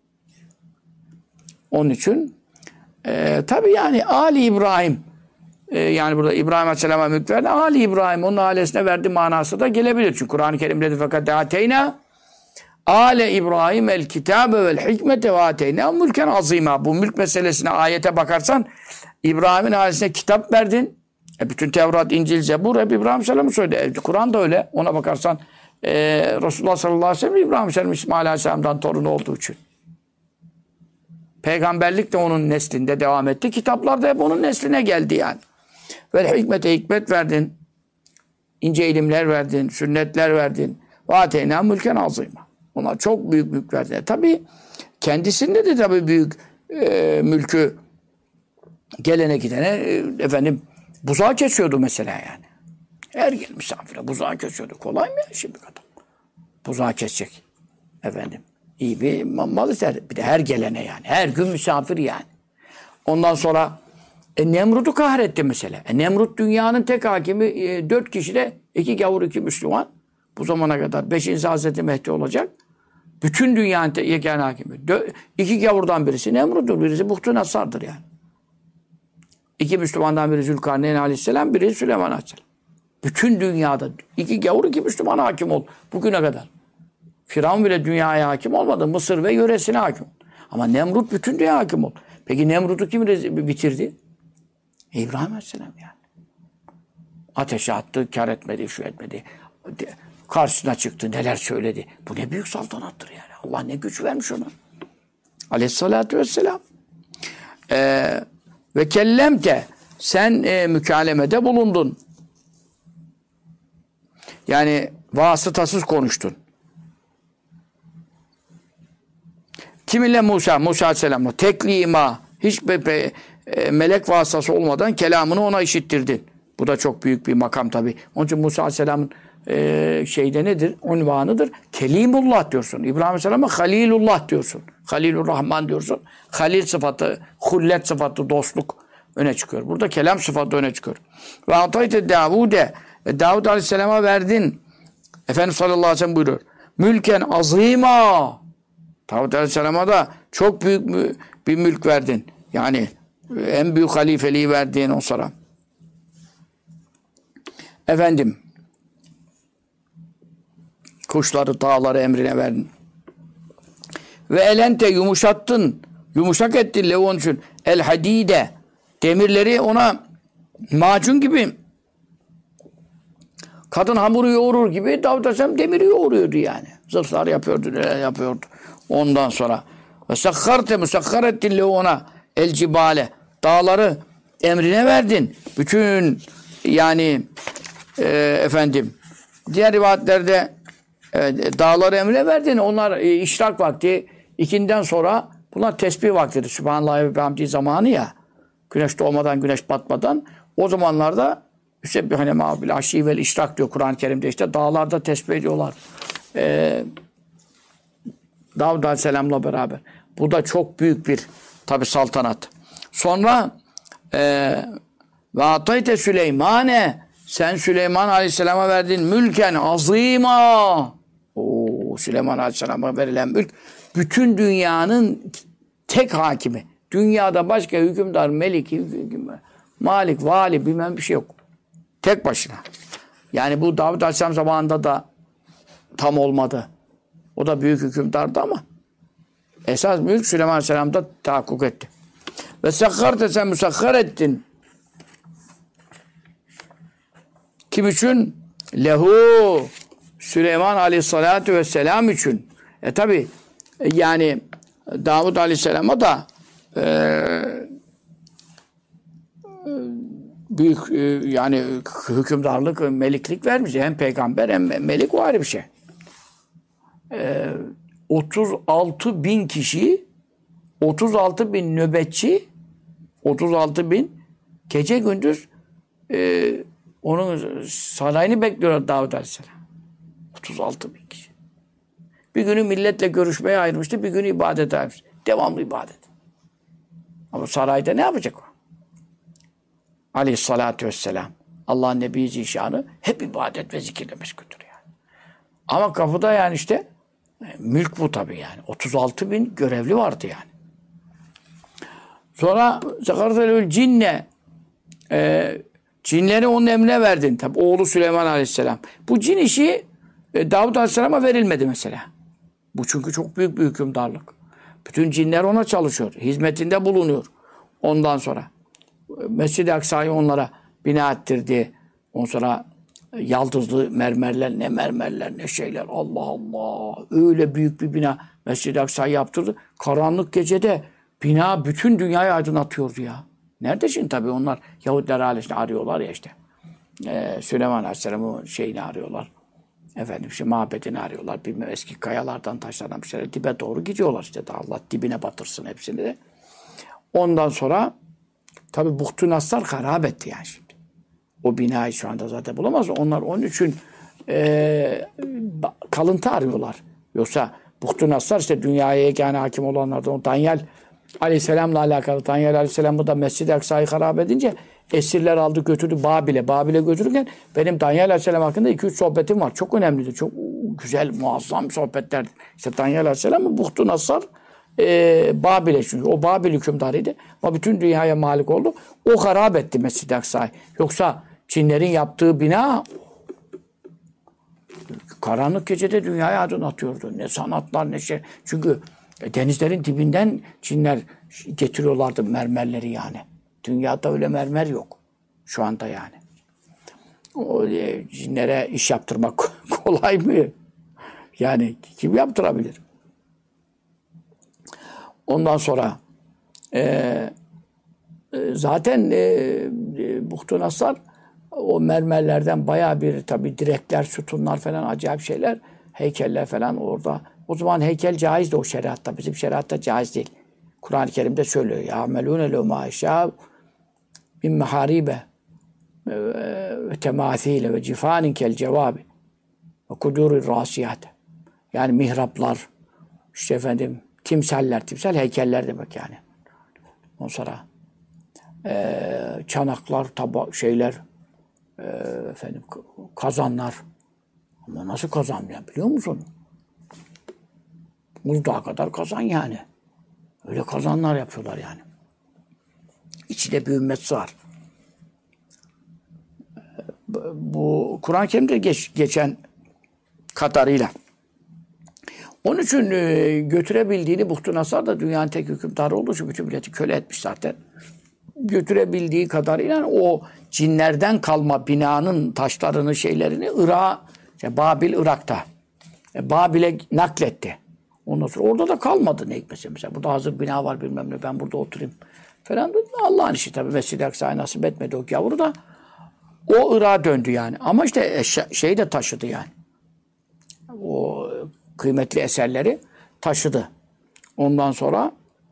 Onun için tabi yani Ali İbrahim yani burada İbrahim Aleyhisselam'a mülk verdi. Ali İbrahim onun ailesine verdiği manası da gelebilir. Çünkü Kur'an-ı Kerim'de de fakat ateyna Ale İbrahim el kitabe vel hikmete ve ateyna mülken azima. Bu mülk meselesine ayete bakarsan İbrahim'in ailesine kitap verdin. Bütün Tevrat, İncil, Zebur hep İbrahim Aleyhisselam'ı söyledi. Kur'an da öyle. Ona bakarsan Resulullah sallallahu aleyhi ve sellem İbrahim Aleyhisselam İsmail Aleyhisselam'dan torunu olduğu için. Peygamberlik de onun neslinde devam etti. Kitaplar da hep onun nesline geldi yani. Ve hikmete hikmet verdin. İnce ilimler verdin. Sünnetler verdin. Ve ateyna mülken azîmâ. Ona çok büyük mülk verdi. Tabii kendisinde de tabii büyük mülkü gelene gidene efendim buzağı kesiyordu mesela yani. Her gün misafire buzağı kesiyordu. Kolay mı ya şimdi kadın? Buzağı kesecek. Efendim. İyi bir mal ister. Bir de her gelene yani. Her gün misafir yani. Ondan sonra Nemrut'u kahretti mesela. Nemrut dünyanın tek hakimi 4 kişide 2 gavur 2 Müslüman. Bu zamana kadar 5. Hazreti Mehdi olacak. Bütün dünyanın yegane hakimi. 2 gavurdan birisi Nemrut'dur. Birisi Buhtu-Nasar'dır yani. 2 Müslümandan biri Zülkarneyn Aleyhisselam, biri Süleyman Aleyhisselam. Bütün dünyada 2 gavur 2 Müslüman hakim oldu. Bugüne kadar. Firavun bile dünyaya hakim olmadı. Mısır ve yöresine hakim oldu. Ama Nemrut bütün dünyaya hakim oldu. Peki Nemrut'u kim bitirdi? İbrahim Aleyhisselam yani. Ateşe attı, kar etmedi, şu etmedi. Karşısına çıktı, neler söyledi. Bu ne büyük saltanattır yani. Allah ne güç vermiş ona. Aleyhissalatü vesselam. Ve kellemte, sen mükalemede bulundun. Yani vasıtasız konuştun. Kiminle? Musa Aleyhisselam'la. Teklima. Hiç melek vasıtası olmadan kelamını ona işittirdin. Bu da çok büyük bir makam tabii. Onun için Musa Aleyhisselam'ın şeyde nedir? Unvanıdır. Kelimullah diyorsun. İbrahim Aleyhisselam'a Halilullah diyorsun. Halilur Rahman diyorsun. Halil sıfatı, hullet sıfatı, dostluk öne çıkıyor. Burada kelam sıfatı öne çıkıyor. Ve atayte Davud'e Davud Aleyhisselam'a verdin. Efendimiz sallallahu aleyhi ve sellem buyuruyor. Mülken azîmâ. Davud Aleyhisselam'a da çok büyük bir mülk verdin. Yani en büyük halifeliği verdiğin o sonra. Efendim kuşları, dağları emrine verdin. Ve elente yumuşattın. Yumuşak ettin levon için. El hadide. Demirleri ona macun gibi kadın hamuru yoğurur gibi Davud Aleyhisselam demiri yoğuruyordu yani. Zırhlar yapıyordu, neler yapıyordu. Ondan sonra ve sakharte musakhar ettin levona el cibale. Dağları emrine verdin. Bütün yani efendim diğer rivayetlerde dağları emrine verdin. Onlar işrak vakti ikinden sonra bunlar tesbih vaktidir. Sübhanallah ve bihamdi zamanı ya. Güneş doğmadan, güneş batmadan. O zamanlarda Üsebbihane ma'bil aşî vel işrak diyor Kur'an-ı Kerim'de işte. Dağlarda tesbih ediyorlar. Davud Aleyhisselam'la beraber. Bu da çok büyük bir tabi saltanat. Sonra ve atayte Süleymane sen Süleyman Aleyhisselam'a verdin mülken azîmâ. Süleyman Aleyhisselam'a verilen mülk bütün dünyanın tek hakimi. Dünyada başka hükümdar, melik, malik, vali bilmem bir şey yok. Tek başına. Yani bu Davud Aleyhisselam zamanında da tam olmadı. O da büyük hükümdardı ama esas mülk Süleyman Aleyhisselam'da tahakkuk etti. Ve sekkarte sen müsekhar ettin. Kim için? Lehu Süleyman Aleyhisselatü Vesselam için. Tabi yani Davud Aleyhisselam'a da büyük yani hükümdarlık, meliklik vermiş. Hem peygamber hem melik, o ayrı bir şey. 36 bin kişi, 36 bin nöbetçi, 36 bin gece gündüz onun sarayını bekliyor Davud Aleyhisselam. 36 bin kişi. Bir günü milletle görüşmeye ayırmıştı, bir günü ibadete ayırmıştı. Devamlı ibadet. Ama sarayda ne yapacak o? Aleyhissalatü vesselam. Allah'ın Nebi Zişanı hep ibadet ve zikirle meşguldür yani. Ama kapıda yani işte mülk bu tabii yani. 36 bin görevli vardı yani. Sonra Zekartelül cinne cinleri onun emrine verdin. Tabii oğlu Süleyman Aleyhisselam. Bu cin işi Davud Aleyhisselam'a verilmedi mesela. Bu çünkü çok büyük bir hükümdarlık. Bütün cinler ona çalışıyor. Hizmetinde bulunuyor. Ondan sonra Mescid-i Aksa'yı onlara bina ettirdi. Ondan sonra yaldızlı mermerler, ne mermerler, ne şeyler. Allah Allah. Öyle büyük bir bina Mescid-i Aksa'yı yaptırdı. Karanlık gecede bina bütün dünyayı aydınlatıyordu ya. Nerede şimdi tabii onlar Yahudiler ailesini arıyorlar ya işte. Süleyman Aleyhisselam'ın şeyini arıyorlar. Efendim işte mabedini arıyorlar. Bilmem eski kayalardan, taşlardan bir şeyler dibe doğru gidiyorlar işte. Daha Allah dibine batırsın hepsini de. Ondan sonra tabii Buhtu Nassar harap etti yani şimdi. O binayı şu anda zaten bulamaz. Onlar onun için kalıntı arıyorlar. Yoksa Buhtu Nassar işte dünyaya yegane hakim olanlardan o Danyal Aleyhisselam'la alakalı. Danyal Aleyhisselam'ı da Mescid-i Aksa'yı harap edince esirler aldı götürdü Babil'e. Babil'e götürürken benim Danyal Aleyhisselam hakkında 2-3 sohbetim var. Çok önemlidir. Çok güzel, muazzam sohbetlerdi. İşte Danyal Aleyhisselam'ın Buhtu Nassar Babil'e çünkü. O Babil hükümdarıydı. Ama bütün dünyaya malik oldu. O harap etti Mescid-i Aksa'yı. Yoksa Çinlerin yaptığı bina karanlık gecede dünyayı aydınlatıyordu. Ne sanatlar ne şey. Çünkü denizlerin dibinden Çinler getiriyorlardı mermerleri yani. Dünyada öyle mermer yok. Şu anda yani. O Çinlere iş yaptırmak kolay mı? Yani kim yaptırabilir? Ondan sonra zaten Buhtu Nassar o mermerlerden bayağı bir tabii direkler, sütunlar falan acayip şeyler, heykeller falan orada. O zaman heykel caizdi o şeriatta. Bizim şeriatta caiz değil. Kur'an-ı Kerim'de söylüyor. يَعْمَلُونَ لَوْ مَا اَشَّاءُ مِنْ مَحَارِيبَ وَتَمَاثِيلَ وَجِفَانٍ كَالْجَوَابِ وَكُدُورِ الرَّاسِيَاتِ. Yani mihraplar, işte efendim timsal heykeller demek yani. Ondan sonra çanaklar, şeyler, efendim kazanlar. Ama nasıl kazan ya biliyor musun? Uludağ'a kadar kazan yani. Öyle kazanlar yapıyorlar yani. İçinde bir ümmet sığar. Bu Kur'an-ı Kerim'de geçen kadarıyla. Onun için götürebildiğini Buhtu Nassar da dünyanın tek hükümdarı olduğu için bütün milleti köle etmiş zaten. Götürebildiği kadarıyla o cinlerden kalma binanın taşlarını, şeylerini Babil Irak'ta. Babil'e nakletti. Ondan sonra orada da kalmadı ne hikmetse. Mesela burada hazır bina var bilmem ne ben burada oturayım falan. Allah'ın işi tabii. Mescid-i Aksa'yı nasip etmedi o yavru da. O Irak'a döndü yani. Ama işte şeyi de taşıdı yani. O kıymetli eserleri taşıdı. Ondan sonra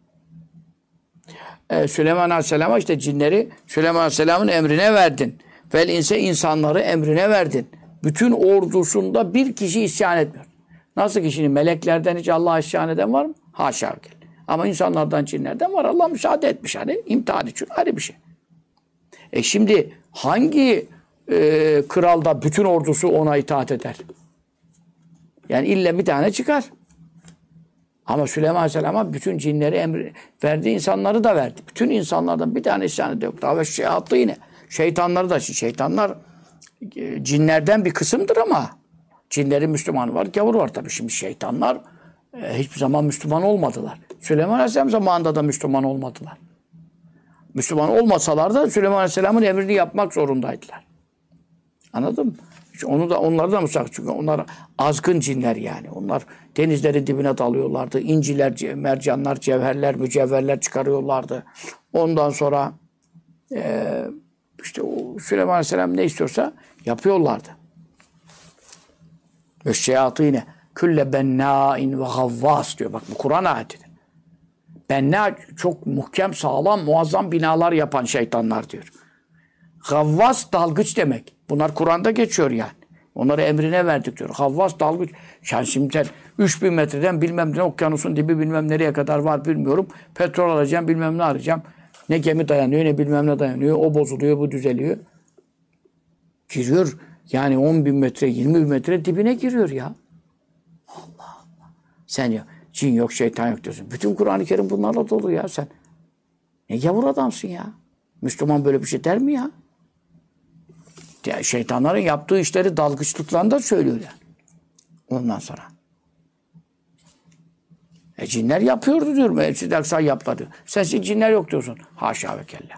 Süleyman Aleyhisselam'a işte cinleri Süleyman Aleyhisselam'ın emrine verdin. Vel inse insanları emrine verdin. Bütün ordusunda bir kişi isyan etmiyor. Nasıl kişinin meleklerden hiç Allah'a isyan eden var mı? Haşa. Ama insanlardan, cinlerden var. Allah müsaade etmiş hani imtihan için ayrı bir şey. Şimdi hangi kralda bütün ordusu ona itaat eder? Yani illa bir tane çıkar. Ama Süleyman Aleyhisselam'a bütün cinleri verdi, insanları da verdi. Bütün insanlardan bir tane isyan yok. Daha ve şeyatı yine. Şeytanları da, şeytanlar cinlerden bir kısımdır ama cinlerin Müslümanı var, gavur var tabii. Şimdi şeytanlar hiçbir zaman Müslüman olmadılar. Süleyman Aleyhisselam zamanında da Müslüman olmadılar. Müslüman olmasalar da Süleyman Aleyhisselam'ın emrini yapmak zorundaydılar. Anladın mı? Onları da musak, çünkü onlar azgın cinler yani. Onlar denizlerin dibine dalıyorlardı. İnciler, mercanlar, cevherler, mücevherler çıkarıyorlardı. Ondan sonra işte o Süleyman Aleyhisselam ne istiyorsa yapıyorlardı. Ve şeyatine külle bennâin ve havvâs diyor. Bak bu Kur'an ayetidir. Benna çok muhkem, sağlam, muazzam binalar yapan şeytanlar diyor. Havvas dalgıç demek. Bunlar Kur'an'da geçiyor yani. Onları emrine verdik diyor. Havvas dalgıç. Yani şimdi 3000 metreden bilmem ne okyanusun dibi bilmem nereye kadar var bilmiyorum. Petrol alacağım bilmem ne arayacağım. Ne gemi dayanıyor ne bilmem ne dayanıyor. O bozuluyor bu düzeliyor. Giriyor. Yani 10.000 metre 20.000 metre dibine giriyor ya. Allah Allah. Sen ya cin yok şeytan yok diyorsun. Bütün Kur'an-ı Kerim bunlarla dolu ya sen. Ne gavur adamsın ya. Müslüman böyle bir şey der mi ya? Şeytanların yaptığı işleri dalgıçlıklarında söylüyor yani. Ondan sonra. Cinler yapıyordu diyor. Mescid-i Aksa yaptılar diyor. Sen cinler yok diyorsun. Haşa ve kella.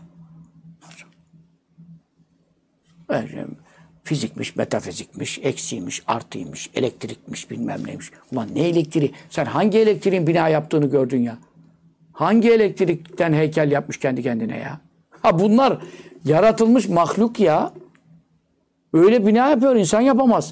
Fizikmiş, metafizikmiş, eksiymiş, artıymış, elektrikmiş, bilmem neymiş. Ulan ne elektriği? Sen hangi elektriğin bina yaptığını gördün ya? Hangi elektrikten heykel yapmış kendi kendine ya? Ha bunlar yaratılmış mahluk ya. Öyle bina yapıyor, insan yapamaz.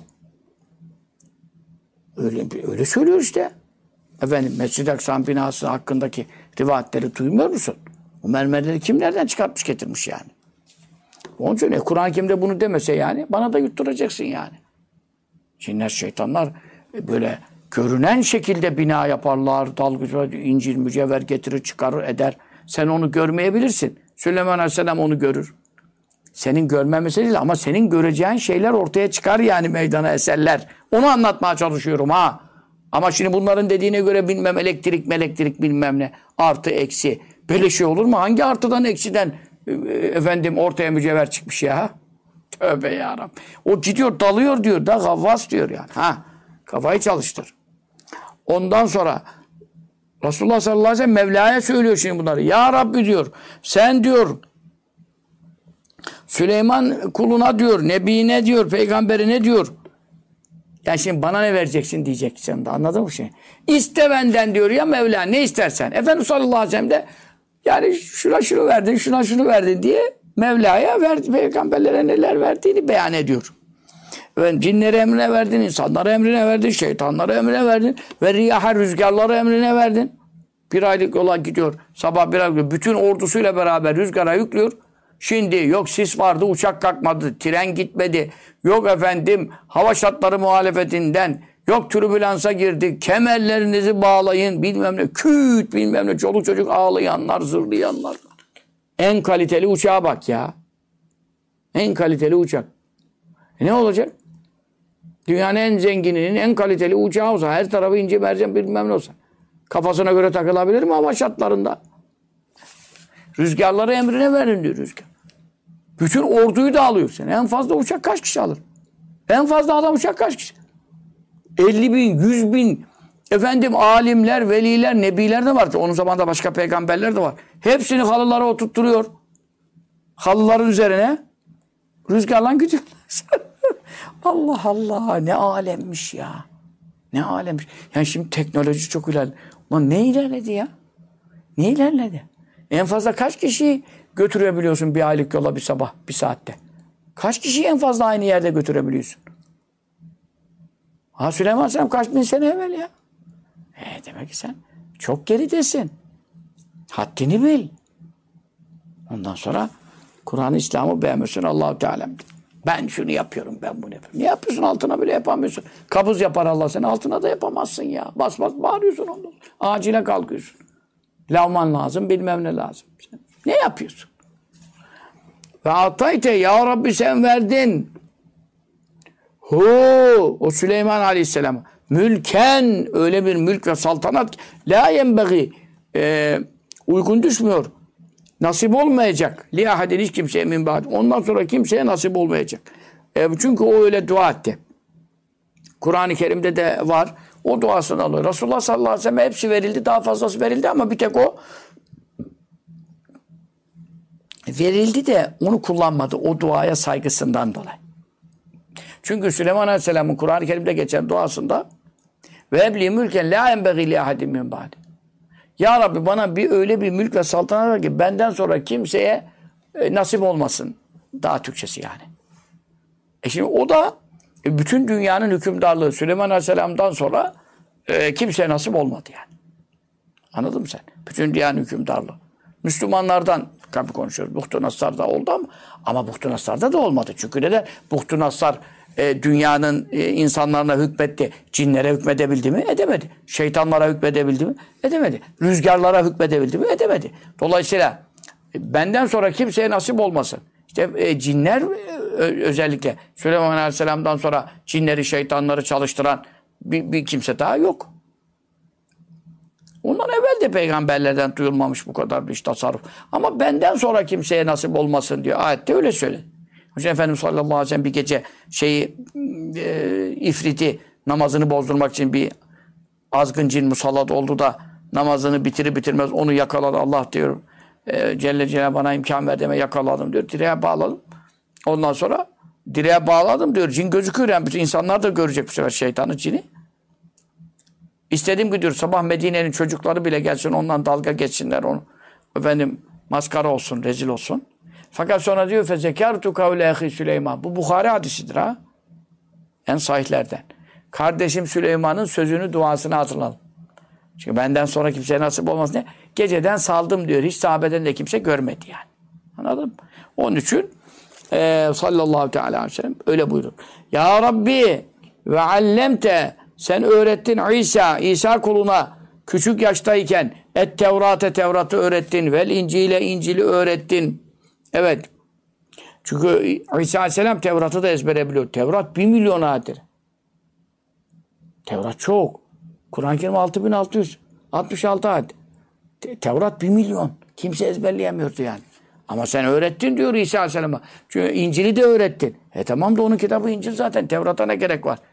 Öyle söylüyor işte. Efendim Mescid-i Aksa'nın binası hakkındaki rivayetleri duymuyor musun? O mermerleri kim nereden çıkartmış getirmiş yani? Onun için Kur'an-ı Kerim'de bunu demese yani bana da yutturacaksın yani. Cinler, şeytanlar böyle görünen şekilde bina yaparlar. Dalgıçlar, incil, mücevher getirir, çıkarır, eder. Sen onu görmeyebilirsin. Süleyman Aleyhisselam onu görür. Senin görmen mesele değil ama senin göreceğin şeyler ortaya çıkar yani meydana eserler. Onu anlatmaya çalışıyorum ha. Ama şimdi bunların dediğine göre bilmem elektrik bilmem ne. Artı eksi. Böyle şey olur mu? Hangi artıdan eksiden efendim ortaya mücevher çıkmış ya? Tövbe yarabbim. O gidiyor dalıyor diyor da Gavvas diyor yani. Ha, kafayı çalıştır. Ondan sonra Resulullah sallallahu aleyhi ve sellem Mevla'ya söylüyor şimdi bunları. Ya Rabbi diyor. Sen diyor Süleyman kuluna diyor, nebine diyor, peygamberine diyor. Yani şimdi bana ne vereceksin diyecek sen de, anladın mı şey? İste benden diyor ya Mevla, ne istersen. Efendimiz sallallahu aleyhi ve sellem de yani şunu verdin, şunu verdin diye Mevla'ya verdi, peygamberlere neler verdiğini beyan ediyor. Ve cinlere emrine verdin, insanlara emrine verdin, şeytanlara emrine verdin ve riyaha rüzgarlara emrine verdin. Bir aylık yola gidiyor, sabah bir aylık bütün ordusuyla beraber rüzgara yüklüyor. Şimdi yok sis vardı, uçak kalkmadı, tren gitmedi. Yok efendim hava şartları muhalefetinden. Yok türbülansa girdi. Kemerlerinizi bağlayın bilmem ne. Küt bilmem ne. Çoluk çocuk ağlayanlar, zırlayanlar. En kaliteli uçağa bak ya. En kaliteli uçak. Ne olacak? Dünyanın en zengininin en kaliteli uçağı olsa. Her tarafı ince mercan bilmem ne olsa. Kafasına göre takılabilir mi hava şartlarında? Rüzgarları emrine verin diyor rüzgar. Bütün orduyu da alıyor sen. En fazla uçak kaç kişi alır? En fazla adam uçak kaç kişi? 50.000, 100.000 efendim alimler, veliler, nebiler de var. Onun zamanında başka peygamberler de var. Hepsini halılara oturtturuyor. Halıların üzerine rüzgarla gidiyor. Allah Allah ne alemmiş ya. Ne alemmiş. Yani şimdi teknoloji çok ilerledi. Ulan ne ilerledi ya? Ne ilerledi? En fazla kaç kişiyi götürebiliyorsun bir aylık yola bir sabah, bir saatte? Kaç kişiyi en fazla aynı yerde götürebiliyorsun? Ha Süleyman Aleyhisselam kaç bin sene evvel ya. Demek ki sen çok geridesin. Haddini bil. Ondan sonra Kur'an-ı İslam'ı beğenmiyorsun Allah-u Teala. Ben şunu yapıyorum, ben bunu yapıyorum. Ne yapıyorsun? Altına bile yapamıyorsun. Kabız yapar Allah seni. Altına da yapamazsın ya. Bas bağırıyorsun ondan. Acile kalkıyorsun. Lavman lazım, bilmem ne lazım. Sen ne yapıyorsun? Ve atayte ya Rabbi sen verdin. O Süleyman Aleyhisselam mülken öyle bir mülk ve saltanat la yenbeği uygun düşmüyor. Nasip olmayacak. Li ahadin hiç kimseye min ba'd. Ondan sonra kimseye nasip olmayacak. Çünkü o öyle dua etti. Kur'an-ı Kerim'de de var. O duasını alıyor. Resulullah sallallahu aleyhi ve sellem hepsi verildi. Daha fazlası verildi ama bir tek o verildi de onu kullanmadı. O duaya saygısından dolayı. Çünkü Süleyman Aleyhisselam'ın Kur'an-ı Kerim'de geçen duasında ve ebli mülken la enbegî li ahadin min ba'di. Ya Rabbi bana öyle bir mülk ve saltanat ver ki benden sonra kimseye nasip olmasın. Daha Türkçesi yani. Şimdi o da bütün dünyanın hükümdarlığı Süleyman Aleyhisselam'dan sonra kimseye nasip olmadı yani. Anladın mı sen? Bütün dünyanın hükümdarlığı. Müslümanlardan tabii konuşuyoruz. Buhtu-Nassar'da oldu ama Buhtu-Nassar'da da olmadı. Çünkü neden? Buhtu-Nassar dünyanın insanlarına hükmetti. Cinlere hükmedebildi mi? Edemedi. Şeytanlara hükmedebildi mi? Edemedi. Rüzgarlara hükmedebildi mi? Edemedi. Dolayısıyla benden sonra kimseye nasip olmasın. İşte cinler özellikle Süleyman Aleyhisselam'dan sonra cinleri, şeytanları çalıştıran bir kimse daha yok. Ondan evvel de peygamberlerden duyulmamış bu kadar bir iş tasarruf. Ama benden sonra kimseye nasip olmasın diyor. Ayette öyle söyledi. Hocam Efendimiz sallallahu aleyhi ve sellem bir gece ifriti namazını bozdurmak için bir azgın cin musallat oldu da namazını bitirir bitirmez onu yakaladı. Allah diyor Celle Celaluhu bana imkan ver deme yakaladım diyor. Direğe bağladım. Ondan sonra direğe bağladım diyor. Cin gözüküyor yani bütün insanlar da görecek bu sefer şeytanın cini. İstediğim gibi diyor sabah Medine'nin çocukları bile gelsin ondan dalga geçsinler onu. Efendim maskara olsun, rezil olsun. Fakat sonra diyor fezekartu kavle ehi Süleyman. Bu Bukhari hadisidir ha. En sahihlerden. Kardeşim Süleyman'ın sözünü, duasını hatırladım. Çünkü benden sonra kimseye nasip olmaz diye. Geceden saldım diyor. Hiç sahabeden de kimse görmedi yani. Anladın mı? Onun için sallallahu teala aleyhi ve sellem öyle buyurur. Ya Rabbi ve allemte sen öğrettin İsa kuluna küçük yaştayken Tevrat'ı öğrettin. Vel İncil'i öğrettin. Evet. Çünkü İsa aleyhisselam Tevrat'ı da ezbere biliyor. Tevrat 1 milyon ayettir. Tevrat çok. Kur'an-ı Kerim 6666 ayet. Tevrat 1 milyon. Kimse ezberleyemiyordu yani. Ama sen öğrettin diyor İsa aleyhisselama. Çünkü İncil'i de öğrettin. Tamam da onun kitabı İncil zaten. Tevrat'a ne gerek var?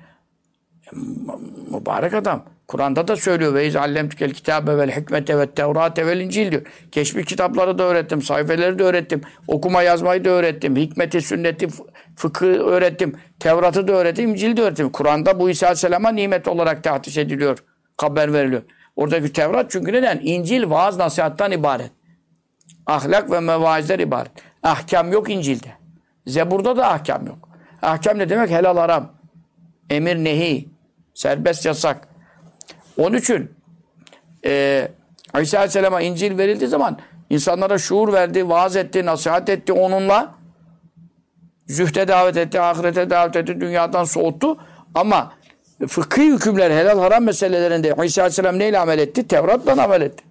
Mübarek adam. Kur'an'da da söylüyor. Ve izallemtükel kitabe vel hikmete ve tevrate vel incil diyor. Geçmiş kitapları da öğrettim. Sayfeleri de öğrettim. Okuma yazmayı da öğrettim. Hikmeti, sünneti, fıkıh öğrettim. Tevrat'ı da öğrettim. İncil'i de öğrettim. Kur'an'da bu İsa Aleyhisselam'a nimet olarak tahsis ediliyor. Haber veriliyor. Oradaki Tevrat çünkü neden? İncil vaaz nasihattan ibaret. Ahlak ve mevaizler ibaret. Ahkam yok İncil'de. Zebur'da da ahkam yok. Ahkam ne demek? Helal haram. Emir nehi. Serbest yasak. Onun için İsa Aleyhisselam'a İncil verildiği zaman insanlara şuur verdi, vaaz etti, nasihat etti. Onunla zühde davet etti, ahirete davet etti, dünyadan soğuttu. Ama fıkhi hükümler, helal haram meselelerinde İsa Aleyhisselam neyle amel etti? Tevrat'la amel etti.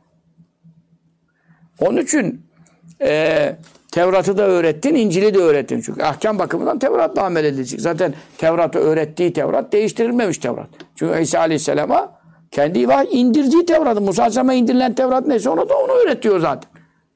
Onun için Tevrat'ı da öğrettin, İncil'i de öğrettin. Çünkü ahkam bakımından Tevrat'la amel edilecek. Zaten Tevrat'ı öğrettiği Tevrat değiştirilmemiş Tevrat. Çünkü İsa Aleyhisselam'a kendi indirdiği Tevrat'ı, Musa Aleyhisselam'a indirilen Tevrat neyse onu öğretiyor zaten.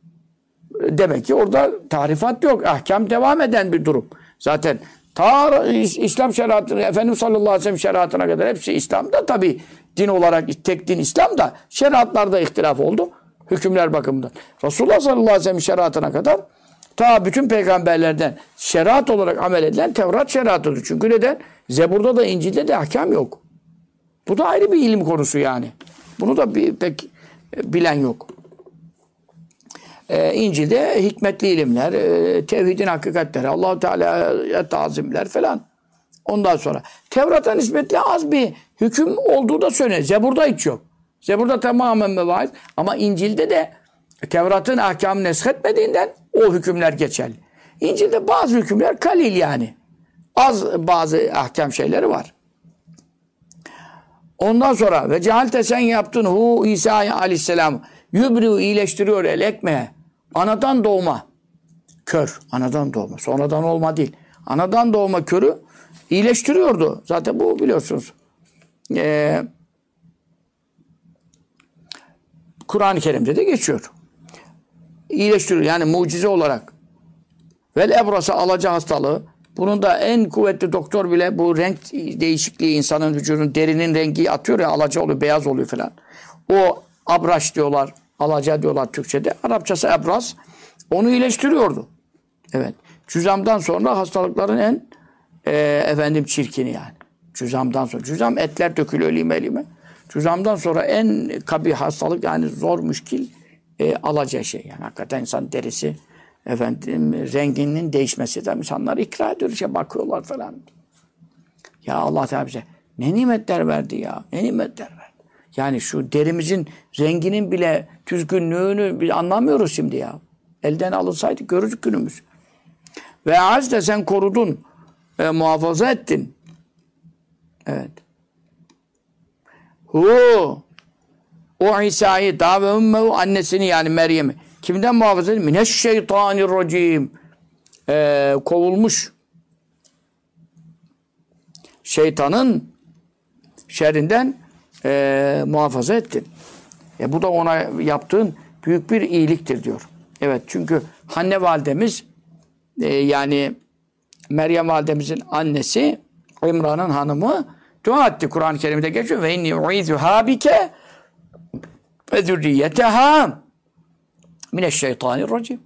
Demek ki orada tarifat yok. Ahkam devam eden bir durum. Zaten İslam şeriatı, Efendimiz sallallahu aleyhi ve sellem şeriatına kadar hepsi İslam'da tabii din olarak tek din İslam'da şeriatlarda ihtilaf oldu. Hükümler bakımından. Resulullah sallallahu aleyhi ve sellem şeriatına kadar ta bütün peygamberlerden şeriat olarak amel edilen Tevrat şeriatıdır. Çünkü neden? Zebur'da da İncil'de de ahkam yok. Bu da ayrı bir ilim konusu yani. Bunu da pek bilen yok. İncil'de hikmetli ilimler, tevhidin hakikatleri, Allah-u Teala'ya tazimler falan. Ondan sonra Tevrat'a nispetle az bir hüküm olduğu da söyleniyor. Zebur'da hiç yok. Zebur'da tamamen mevaiz. Ama İncil'de de Tevrat'ın ahkamını neshetmediğinden o hükümler geçerli. İncil'de bazı hükümler kalil yani. Az bazı ahkam şeyleri var. Ondan sonra ve cehalte sen yaptın hu İsa aleyhisselam yübriu iyileştiriyor el ekmeğe. Anadan doğma kör. Anadan doğma. Sonradan olma değil. Anadan doğma körü iyileştiriyordu. Zaten bu biliyorsunuz. Kur'an-ı Kerim'de de geçiyor. İyileştiriyor. Yani mucize olarak. Vel ebrasa alaca hastalığı. Bunun da en kuvvetli doktor bile bu renk değişikliği insanın vücudunun derinin rengi atıyor ya alaca oluyor, beyaz oluyor falan. O abraş diyorlar, alaca diyorlar Türkçe'de. Arapçası ebraz. Onu iyileştiriyordu. Evet. Cüzamdan sonra hastalıkların en çirkini yani. Cüzamdan sonra. Cüzam etler dökülüyor lime lime. Cüzamdan sonra en kabih hastalık yani zor müşkil alaca şey yani. Hakikaten insan derisi renginin değişmesi de insanlar ikra ediyor işte bakıyorlar falan. Ya Allah Teala bize ne nimetler verdi ya. Ne nimetler verdi. Yani şu derimizin renginin bile düzgünlüğünü biz anlamıyoruz şimdi ya. Elden alınsaydı görürdük günümüz. Ve az de sen korudun. Muhafaza ettin. Evet. O İsa'yı daha ve ümmehu annesini yani Meryem'i. Kimden muhafaza edin? Mineşşeytanirracim. Kovulmuş. Şeytanın şerrinden muhafaza ettin. Bu da ona yaptığın büyük bir iyiliktir diyor. Evet çünkü Hanne validemiz yani Meryem validemizin annesi İmran'ın hanımı dua etti. Kur'an-ı Kerim'de geçiyor. Ve inni u'izuha bike ve zürriyeteha mineşşeytanirracim.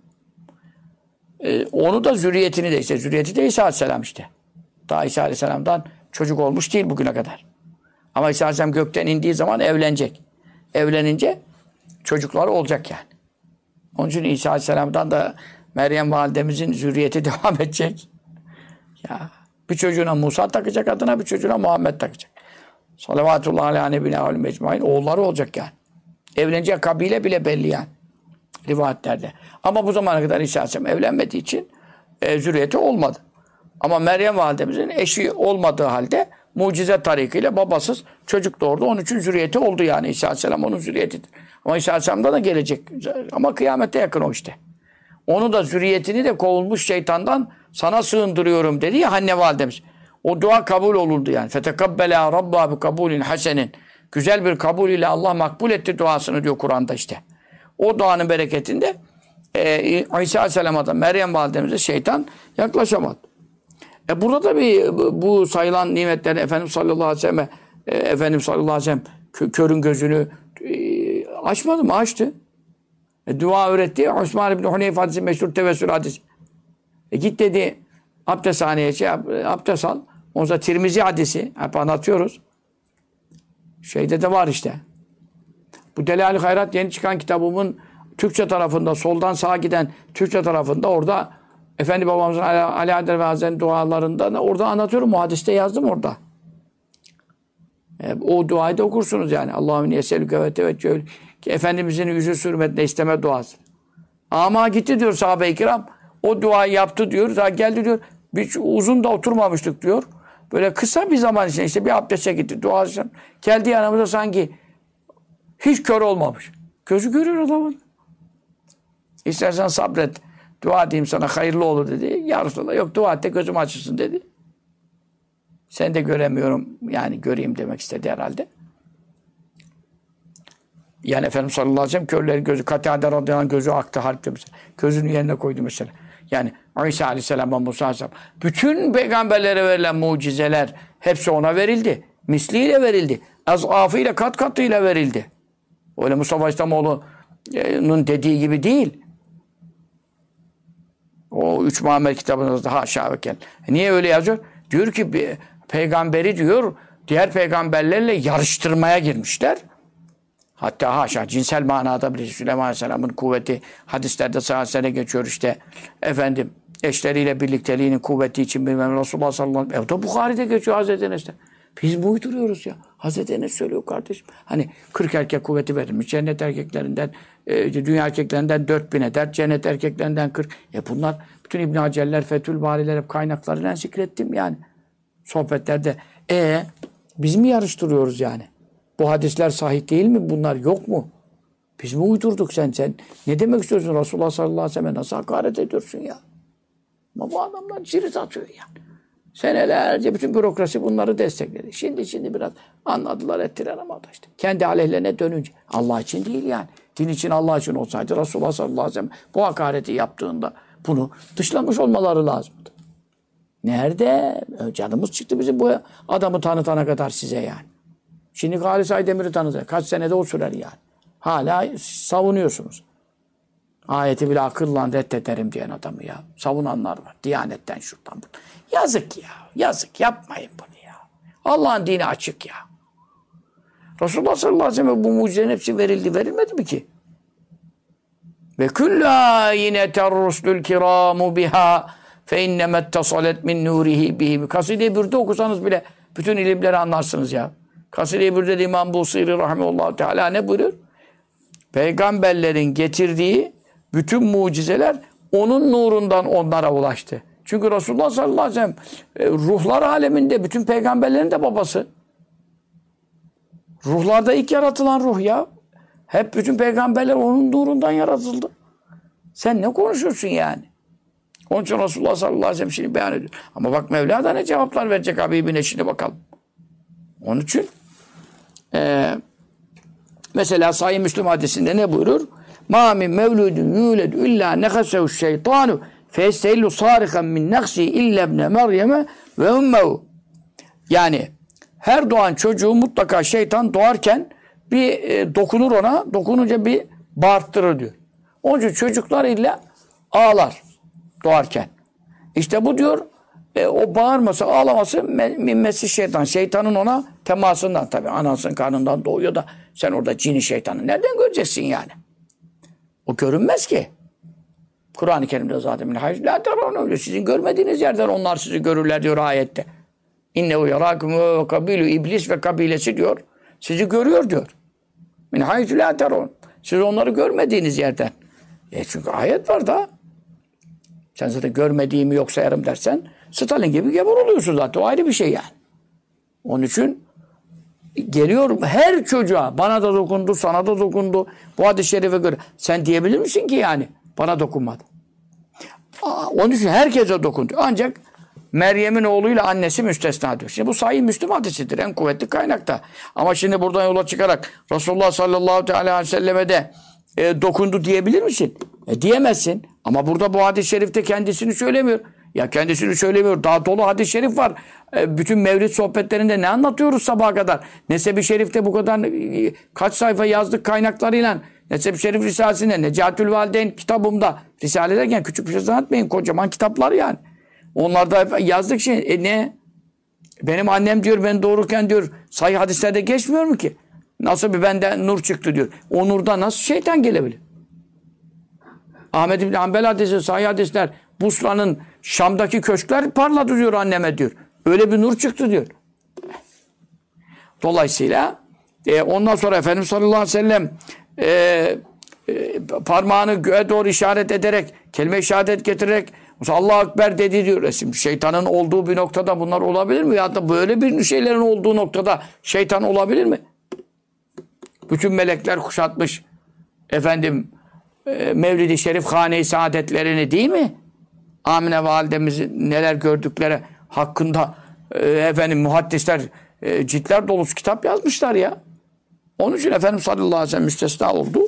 Onu da zürriyetini de işte. Zürriyeti de İsa Aleyhisselam işte. Daha İsa Aleyhisselam'dan çocuk olmuş değil bugüne kadar. Ama İsa Aleyhisselam gökten indiği zaman evlenecek. Evlenince çocukları olacak yani. Onun için İsa Aleyhisselam'dan da Meryem validemizin zürriyeti devam edecek. Ya bir çocuğuna Musa takacak adına, bir çocuğuna Muhammed takacak. Salavatullahi aleyhi nebine aleyhi mecmain. Oğulları olacak yani. Evlenecek kabile bile belli yani. Rivayetlerde. Ama bu zamana kadar İsa Aleyhisselam evlenmediği için zürriyeti olmadı. Ama Meryem validemizin eşi olmadığı halde mucize tarikiyle babasız çocuk doğurdu. Onun için zürriyeti oldu yani. İsa Aleyhisselam onun zürriyetidir. Ama İsa Aleyhisselam'da da gelecek. Ama kıyamete yakın o işte. Onu da zürriyetini de kovulmuş şeytandan sana sığındırıyorum dedi ya Hanne validemiz. O dua kabul olurdu yani. Fetekabbela rabba bi kabulin hasenin. Güzel bir kabul ile Allah makbul etti duasını diyor Kur'an'da işte. O duanın bereketinde İsa Aleyhisselam'a da Meryem validemize şeytan yaklaşamadı. Burada da bu sayılan nimetler Efendimiz sallallahu aleyhi ve sellem körün gözünü açmadı mı? Açtı. Dua öğretti. Osman İbni Huneyf hadisi meşhur tevessül hadisi. Git dedi abdesthaneye abdest al. Ondan Tirmizi hadisi. Hep anlatıyoruz. Şeyde de var işte. Bu Delal-i Hayrat yeni çıkan kitabımın Türkçe tarafında soldan sağa giden Türkçe tarafında orada Efendi babamızın Ali Adel ve Hazretleri'nin dualarında orada anlatıyorum. O hadiste yazdım orada. O duayı da okursunuz yani. Allahümme yeselüke ve teveccühül ki Efendimizin yüzü sürmetine isteme duası. Ama gitti diyor sahabe-i kiram. O duayı yaptı diyor. Daha geldi diyor. Uzun da oturmamıştık diyor. Böyle kısa bir zaman içinde işte bir abdeste gitti. Dua için. Geldi yanımıza sanki hiç kör olmamış. Gözü görüyor adamın. İstersen sabret. Dua edeyim sana hayırlı olur dedi. Ya Resulallah yok dua et de gözüm açılsın dedi. Sen de göremiyorum yani göreyim demek istedi herhalde. Yani Efendimiz sallallahu aleyhi ve sellem körlerin gözü Katade radıyallahu anh gözü aktı harpte mesela. Gözünü yerine koydu mesela. Yani İsa aleyhisselam, Musa aleyhisselam. Bütün peygamberlere verilen mucizeler hepsi ona verildi. Misliyle verildi. Azafıyla kat katıyla verildi. Öyle Mustafa İslamoğlu'nun dediği gibi değil. O 3 Muhammed kitabınızda haşa ve kel. Niye öyle yazıyor? Diyor ki peygamberi diyor diğer peygamberlerle yarıştırmaya girmişler. Hatta haşa cinsel manada bile Süleyman Aleyhisselam'ın kuvveti hadislerde sahatsene geçiyor işte. Efendim eşleriyle birlikteliğinin kuvveti için bilmem Resulullah sallallahu aleyhi ve sellem. O da Bukhari'de geçiyor Hazreti Enes'te. Biz mi uyduruyoruz ya? Hazreti Enes söylüyor kardeşim. Hani 40 erkek kuvveti verilmiş. Cennet erkeklerinden, dünya erkeklerinden 4000 eder. Cennet erkeklerinden 40. Bunlar bütün İbn Hacerler, Fethül Bariler hep kaynaklarıyla zikrettim yani. Sohbetlerde. Biz mi yarıştırıyoruz yani? Bu hadisler sahih değil mi? Bunlar yok mu? Biz mi uydurduk sen? Ne demek istiyorsun? Resulullah sallallahu aleyhi ve sellem'e nasıl hakaret ediyorsun ya? Ama bu adamlar cirit atıyor yani. Senelerce bütün bürokrasi bunları destekledi. Şimdi biraz anladılar ettiler ama da işte. Kendi aleyhlerine dönünce. Allah için değil yani. Din için Allah için olsaydı Resulullah sallallahu aleyhi ve sellem bu hakareti yaptığında bunu dışlamış olmaları lazımdı. Nerede? Canımız çıktı bizim bu adamı tanıtana kadar size yani. Şimdi Halis Aydemir'i tanıtacak. Kaç senede o sürer yani. Hala savunuyorsunuz. Ayeti bile akılla reddederim diyen adamı ya. Savunanlar var. Diyanetten şuradan buradan. Yazık ya. Yazık. Yapmayın bunu ya. Allah'ın dini açık ya. Resulullah sallallahu aleyhi ve sellem bu mucizenin hepsi verildi. Verilmedi mi ki? Ve küllâ yine terruslül kirâmu biha fe innemet tasalet min nurihi bihim. Kaside-i Bürde okusanız bile bütün ilimleri anlarsınız ya. Kaside-i Bürde'de İmam Busiri rahimehullah teala ne buyuruyor? Peygamberlerin getirdiği bütün mucizeler onun nurundan onlara ulaştı. Çünkü Resulullah sallallahu aleyhi ve sellem ruhlar aleminde bütün peygamberlerin de babası. Ruhlarda ilk yaratılan ruh ya. Hep bütün peygamberler onun nurundan yaratıldı. Sen ne konuşuyorsun yani? Onun için Resulullah sallallahu aleyhi ve sellem şimdi beyan ediyor. Ama bak Mevla da ne cevaplar verecek Habibine şimdi bakalım. Onun için mesela Sahih Müslim hadisinde ne buyurur? مَا مِنْ مَوْلُودٍ يُولَدُ اِلَّا نَخَسَهُ الشَّيْطَانُ فَيَسْتَيْلُ صَارِخًا مِنْ نَخْسِهِ اِلَّا ابْنَ مَرْيَمَ وَاُمَّهُ. Yani her doğan çocuğu mutlaka şeytan doğarken bir dokunur ona, dokununca bir bağırttırır diyor. Onun için çocuklar illa ağlar doğarken. İşte bu diyor o bağırması, ağlaması mimmesi şeytan. Şeytanın ona temasından tabii. Anasının karnından doğuyor da sen orada cini şeytanı nereden göreceksin yani? O görünmez ki. Kur'an-ı Kerim'de zaten sizin görmediğiniz yerden onlar sizi görürler diyor ayette. İnnehu yarâkum ve kabilü iblis ve kabilesi diyor. Sizi görüyor diyor. Min haytü la terun. Siz onları görmediğiniz yerden. Çünkü ayet var da. Sen zaten görmediğimi yok sayarım dersen Stalin gibi geber oluyorsun zaten. O ayrı bir şey yani. Onun için geliyor her çocuğa bana da dokundu, sana da dokundu. Bu hadis-i şerife göre. Sen diyebilir misin ki yani bana dokunmadı? Onun için herkese dokundu. Ancak Meryem'in oğluyla annesi müstesna diyor. Şimdi bu Sahih Müslim hadisidir. En kuvvetli kaynakta. Ama şimdi buradan yola çıkarak Resulullah sallallahu aleyhi ve selleme de dokundu diyebilir misin? Diyemezsin. Ama burada bu hadis-i şerifte kendisini söylemiyor. Ya kendisini söylemiyor. Daha dolu hadis-i şerif var. Bütün mevlid sohbetlerinde ne anlatıyoruz sabaha kadar? Nesebi Şerif'te bu kadar kaç sayfa yazdık kaynaklarıyla. Nesebi Şerif Risalesi'nde, Necatül Valideyn kitabımda. Risale ederken küçük bir şey zannetmeyin. Kocaman kitaplar yani. Onlarda yazdık şey. Ne? Benim annem diyor ben doğururken diyor sahih hadislerde geçmiyor mu ki? Nasıl bir benden nur çıktı diyor. O nurda nasıl şeytan gelebilir? Ahmed İbni Hanbel hadisi, sahih hadisler, Busra'nın Şam'daki köşkler parladı diyor anneme diyor. Öyle bir nur çıktı diyor. Dolayısıyla ondan sonra Efendimiz sallallahu aleyhi ve sellem parmağını göğe doğru işaret ederek, kelime-i şehadet getirerek Allahu Ekber dedi diyor. Şimdi şeytanın olduğu bir noktada bunlar olabilir mi? Ya da böyle bir şeylerin olduğu noktada şeytan olabilir mi? Bütün melekler kuşatmış. Efendim Mevlid-i Şerif hane-i saadetlerini değil mi? Amine validemizin neler gördükleri hakkında efendim muhaddisler ciltler dolusu kitap yazmışlar ya. Onun için Efendimiz sallallahu aleyhi ve sellem müstesna oldu.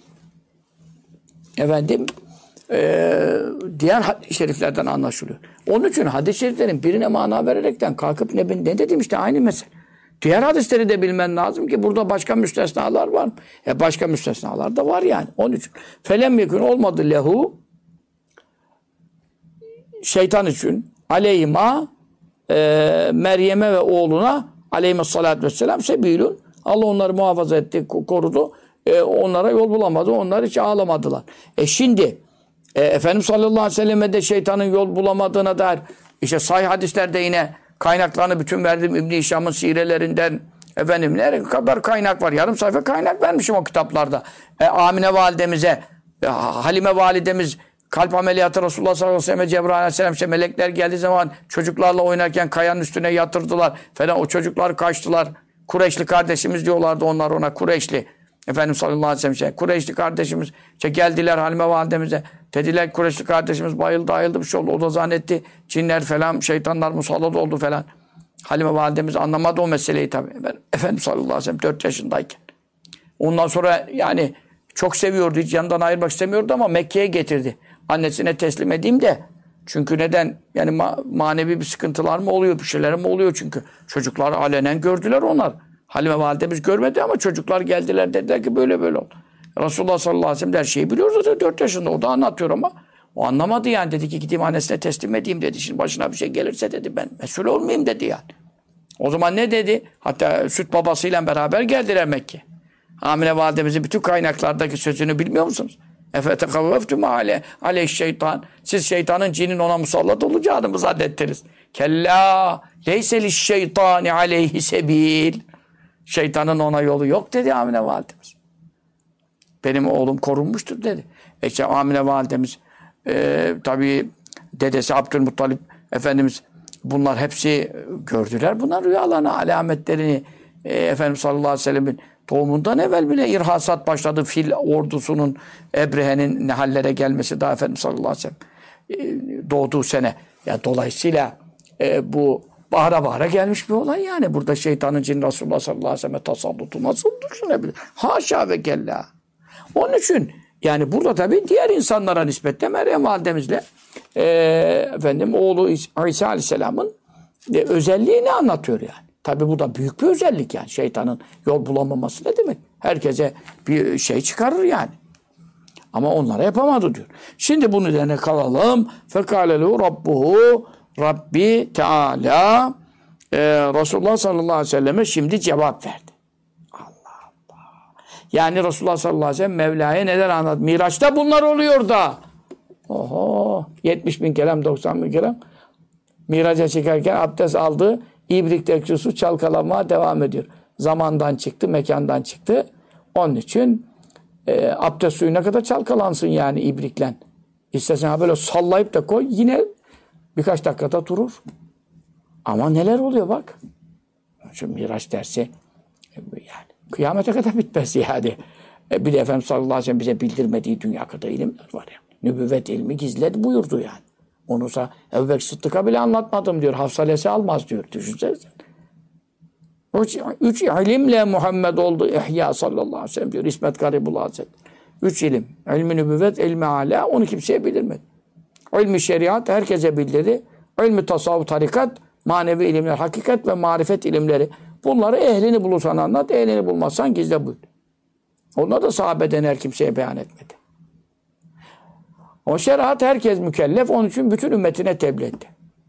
Efendim diğer hadis-i şeriflerden anlaşılıyor. Onun için hadis-i şeriflerin birine mana vererekten kalkıp ne dedim işte aynı mesele. Diğer hadisleri de bilmen lazım ki burada başka müstesnalar var mı? Başka müstesnalar da var yani. Onun için felem yekun olmadı lehu şeytan için aleyhima Meryem'e ve oğluna aleyhissalatü vesselam sebilun. Allah onları muhafaza etti, korudu. Onlara yol bulamadı. Onlar hiç ağlamadılar. Şimdi Efendimiz sallallahu aleyhi ve selleme de şeytanın yol bulamadığına dair işte sahih hadislerde yine kaynaklarını bütün verdim İbn-i Hişam'ın sirelerinden efendim ne kadar kaynak var. Yarım sayfa kaynak vermişim o kitaplarda. Amine validemize Halime validemiz kalp ameliyatı Resulullah sallallahu aleyhi ve sellem Cebrail aleyhisselam işte melekler geldiği zaman çocuklarla oynarken kayanın üstüne yatırdılar falan. O çocuklar kaçtılar. Kureyşli kardeşimiz diyorlardı onlar ona Kureyşli. Efendim sallallahu aleyhi ve sellem Kureyşli kardeşimiz işte geldiler Halime validemize. Dediler Kureyşli kardeşimiz bayıldı ayıldı bir şey oldu. O da zannetti cinler falan şeytanlar musallat oldu falan. Halime validemiz anlamadı o meseleyi tabii. Efendim sallallahu aleyhi ve sellem 4 yaşındayken. Ondan sonra yani çok seviyordu. Hiç yanından ayırmak istemiyordu ama Mekke'ye getirdi. Annesine teslim edeyim de Çünkü neden? Yani manevi bir sıkıntılar mı oluyor? Bir şeyler mi oluyor çünkü? Çocuklar alenen gördüler onlar. Halime validemiz görmedi ama çocuklar geldiler dediler ki böyle böyle oldu. Resulullah sallallahu aleyhi ve sellem her şeyi biliyor zaten 4 yaşında. O da anlatıyor ama o anlamadı yani. Dedi ki gideyim annesine teslim edeyim dedi. Şimdi başına bir şey gelirse dedi ben mesul olmayayım dedi yani. O zaman ne dedi? Hatta süt babasıyla beraber geldiler Mekke. Amine validemizin bütün kaynaklardaki sözünü bilmiyor musunuz? Efetekavveftüm aleyh şeytan. Siz şeytanın cinin ona musallat olacağını mı zannettiniz? Kella leyseliş şeytani aleyhi sebil. Şeytanın ona yolu yok dedi Amine validemiz. Benim oğlum korunmuştur dedi. İşte Amine validemiz tabii dedesi Abdülmuttalip Efendimiz bunlar hepsi gördüler. Bunlar rüyalarını, alametlerini Efendimiz sallallahu aleyhi ve sellemin doğumundan evvel bile irhasat başladı. Fil ordusunun Ebrehe'nin ne hallere gelmesi daha Efendimiz sallallahu aleyhi ve sellem doğduğu sene. Ya dolayısıyla bu bahara gelmiş bir olay yani. Burada şeytanın cin Resulullah sallallahu aleyhi ve sellem tasallutu nasıl düşünebilir? Haşa ve kella. Onun için yani burada tabii diğer insanlara nispetle Meryem validemizle oğlu İsa aleyhisselamın özelliğini anlatıyor yani. Tabii bu da büyük bir özellik yani. Şeytanın yol bulamaması ne demek? Herkese bir şey çıkarır yani. Ama onlara yapamadı diyor. Şimdi bunun üzerine kalalım. Fekâlelehu rabbuhu Rabbi Teala Resulullah sallallahu aleyhi ve selleme şimdi cevap verdi. Allah Allah. Yani Resulullah sallallahu aleyhi ve sellem Mevla'ya neler anlattı? Miraç'ta bunlar oluyor da. Oho. 70 bin kelam, 90 bin kelam. Miraç'a çıkarken abdest aldı. İbrikteki su çalkalamaya devam ediyor. Zamandan çıktı, mekandan çıktı. Onun için abdest suyu ne kadar çalkalansın yani ibriklen. İstersen böyle sallayıp da koy yine birkaç dakikada durur. Ama neler oluyor bak. Şu Miraç dersi yani kıyamete kadar bitmez yani. Bir de Efendimiz sallallahu aleyhi ve sellem bize bildirmediği dünya kadar ilimler var ya. Nübüvvet ilmi gizledi buyurdu yani. Onunsa Ebu Bekir Sıddık'a bile anlatmadım diyor. Hafsalesi almaz diyor. Düşünsene. 3 ilimle Muhammed oldu İhya sallallahu aleyhi ve sellem diyor. İsmet Garibullah Hazretleri. 3 ilim. İlmi nübüvvet, ilmi âlâ. Onu kimseye bildirmedi. İlmi şeriat herkese bildirdi. İlmi tasavvuf, tarikat, manevi ilimler, hakikat ve marifet ilimleri. Bunları ehlini bulursan anlat, ehlini bulmazsan gizle buyur. Onlar da sahabeden her kimseye beyan etmedi. O şeriat herkes mükellef. Onun için bütün ümmetine tebliğ etti.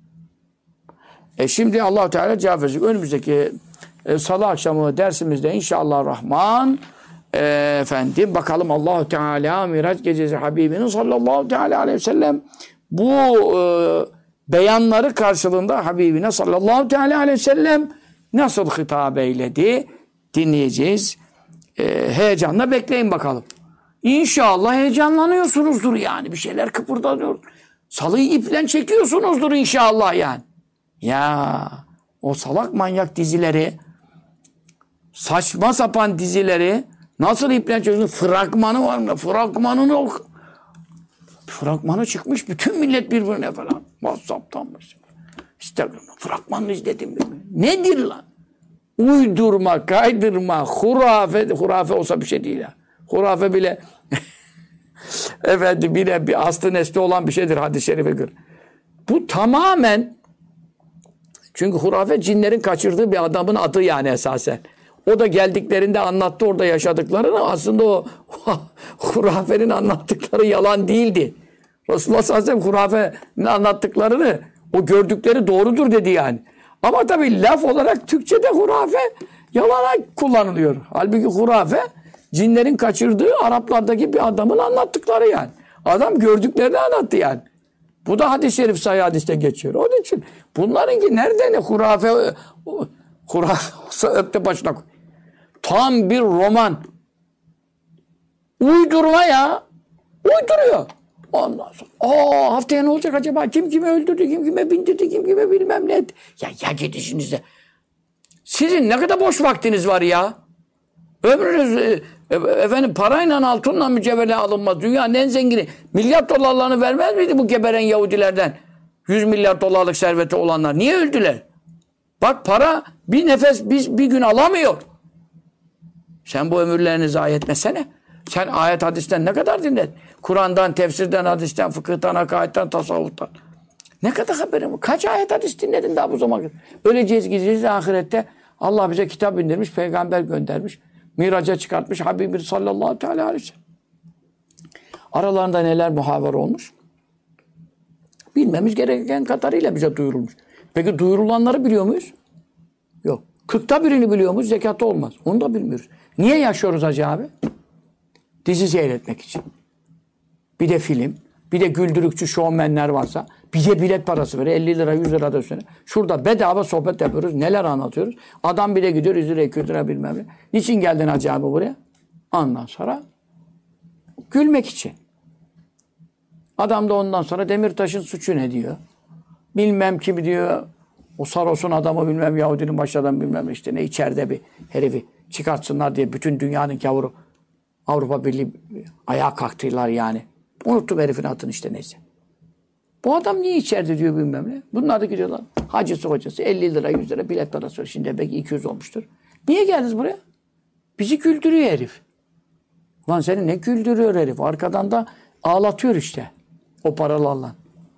Şimdi Allah-u Teala cevap verecek. Önümüzdeki salı akşamı dersimizde inşallah Rahman bakalım Allah-u Teala Miraç gecesi Habibinin sallallahu teala aleyhi ve sellem bu beyanları karşılığında Habibine sallallahu teala aleyhi ve sellem nasıl hitap eyledi dinleyeceğiz. Heyecanla bekleyin bakalım. İnşallah heyecanlanıyorsunuzdur yani. Bir şeyler kıpırdanıyor. Salıyı iple çekiyorsunuzdur inşallah yani. Ya o salak manyak dizileri, saçma sapan dizileri nasıl iple çekiyorsunuz? Fragmanı var mı? Fragmanını oku. Fragmanı çıkmış bütün millet birbirine falan. WhatsApp'tan Instagram'dan fragmanını izledim. Nedir lan? Uydurma, kaydırma, hurafe. Hurafe olsa bir şey değil ya. Hurafe bile bile bir aslı nesli olan bir şeydir hadis-i şerife göre. Bu tamamen çünkü hurafe cinlerin kaçırdığı bir adamın adı yani esasen. O da geldiklerinde anlattı orada yaşadıklarını. Aslında o hurafenin anlattıkları yalan değildi. Resulullah sallallahu aleyhi ve sellem hurafenin anlattıklarını o gördükleri doğrudur dedi yani. Ama tabii laf olarak Türkçe'de hurafe yalana kullanılıyor. Halbuki hurafe cinlerin kaçırdığı Araplardaki bir adamın anlattıkları yani. Adam gördüklerini anlattı yani. Bu da hadis-i şerif sahih hadiste geçiyor. Onun için bunlarınki nerede ne hurafe olsa öpte başına koy. Tam bir roman. Uydurma ya. Uyduruyor. Ondan sonra haftaya ne olacak acaba? Kim kime öldürdü, kim kime bindirdi, kim kime bilmem ne. Ya gidişinizde. Sizin ne kadar boş vaktiniz var ya. Ömrünüz parayla altınla mücevherle alınmaz. Dünyanın en zengini milyar dolarlarını vermez miydi bu geberen Yahudilerden? 100 milyar dolarlık serveti olanlar. Niye öldüler? Bak para bir nefes bir gün alamıyor. Sen bu ömürlerini zayi etmesene. Sen ayet hadisten ne kadar dinledin? Kur'an'dan, tefsirden, hadisten, fıkıhtan, akaidden, tasavvuftan. Ne kadar haberim var? Kaç ayet hadis dinledin daha bu zamana kadar? Öleceğiz gideceğiz ahirette. Allah bize kitap indirmiş, peygamber göndermiş. Miraca çıkartmış Habibim sallallahu teala aleyhi ve sellem. Aralarında neler muhaber olmuş? Bilmemiz gereken kadarıyla bize duyurulmuş. Peki duyurulanları biliyor muyuz? Yok. 40'ta birini biliyor muyuz? Zekatta olmaz. Onu da bilmiyoruz. Niye yaşıyoruz hacı abi? Dizi seyretmek için. Bir de film, bir de güldürükçü şovmenler varsa bize bilet parası verir. 50 lira, 100 lira da üstüne. Şurada bedava sohbet yapıyoruz. Neler anlatıyoruz. Adam bir de gidiyor 100 lira, 200 lira bilmem ne. Niçin geldin hacı abi buraya? Ondan sonra gülmek için. Adam da ondan sonra Demirtaş'ın suçu ne diyor? Bilmem kim diyor. O Saros'un adamı bilmem Yahudinin baş adamı bilmem işte ne içeride bir herifi çıkartsınlar diye bütün dünyanın gavuru Avrupa Birliği ayağa kalktılar yani. Unuttum herifin adını işte neyse. Bu adam niye içeride diyor bilmem ne. Bunlar da gidiyorlar. Hacısı hocası 50 lira 100 lira bilet parası var. Şimdi belki 200 olmuştur. Niye geldiniz buraya? Bizi güldürüyor herif. Lan seni ne güldürüyor herif? Arkadan da ağlatıyor işte. O paralarla.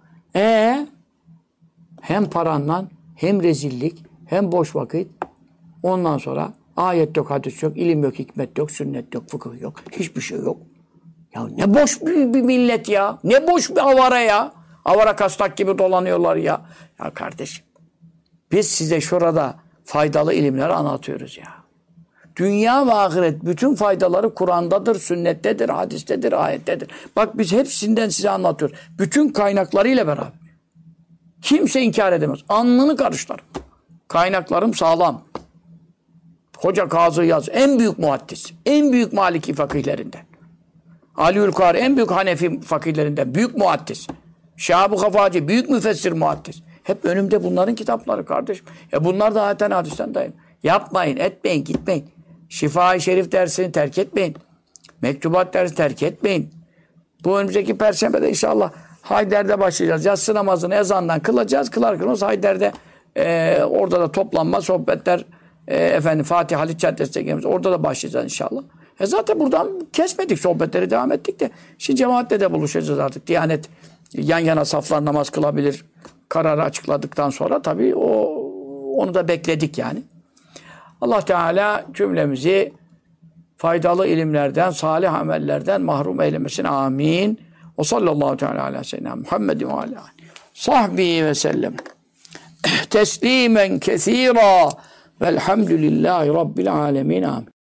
Hem paranla hem rezillik hem boş vakit. Ondan sonra ayet yok, hadis yok, ilim yok, hikmet yok, sünnet yok, fıkıh yok. Hiçbir şey yok. Ya ne boş bir millet ya. Ne boş bir avara ya. Avara kastak gibi dolanıyorlar ya. Ya kardeşim. Biz size şurada faydalı ilimleri anlatıyoruz ya. Dünya ve ahiret bütün faydaları Kur'an'dadır, sünnettedir, hadistedir, ayettedir. Bak biz hepsinden size anlatıyoruz. Bütün kaynaklarıyla beraber. Kimse inkar edemez. Alnını karışlar. Kaynaklarım sağlam. Hoca Kazı Yaz en büyük muhaddis. En büyük Maliki fakihlerinden. Aliül Kari en büyük Hanefi fakihlerinden. Büyük muhaddis. Şahab-ı Kafacı büyük müfessir muhaddis. Hep önümde bunların kitapları kardeşim. Bunlar da zaten hadisten dayanıyor. Yapmayın, etmeyin, gitmeyin. Şifa-i Şerif dersini terk etmeyin. Mektubat dersini terk etmeyin. Bu önümüzdeki Perşembe'de inşallah Hayder'de başlayacağız. Yatsı namazını ezandan kılacağız. Kılarken Hayder'de orada da toplanma, sohbetler Fatih Halit Caddesi'ne gelmemiz. Orada da başlayacağız inşallah. Zaten buradan kesmedik sohbetleri devam ettik de. Şimdi cemaatle de buluşacağız artık. Diyanet yan yana saflar namaz kılabilir. Kararı açıkladıktan sonra tabii onu da bekledik yani. Allah Teala cümlemizi faydalı ilimlerden, salih amellerden mahrum eylemesin. Amin. O sallallahu teala ala seyyidina Muhammedin ve ala sahbihi ve sellem. Teslimen kesira velhamdülillahi rabbil alemin. Amin.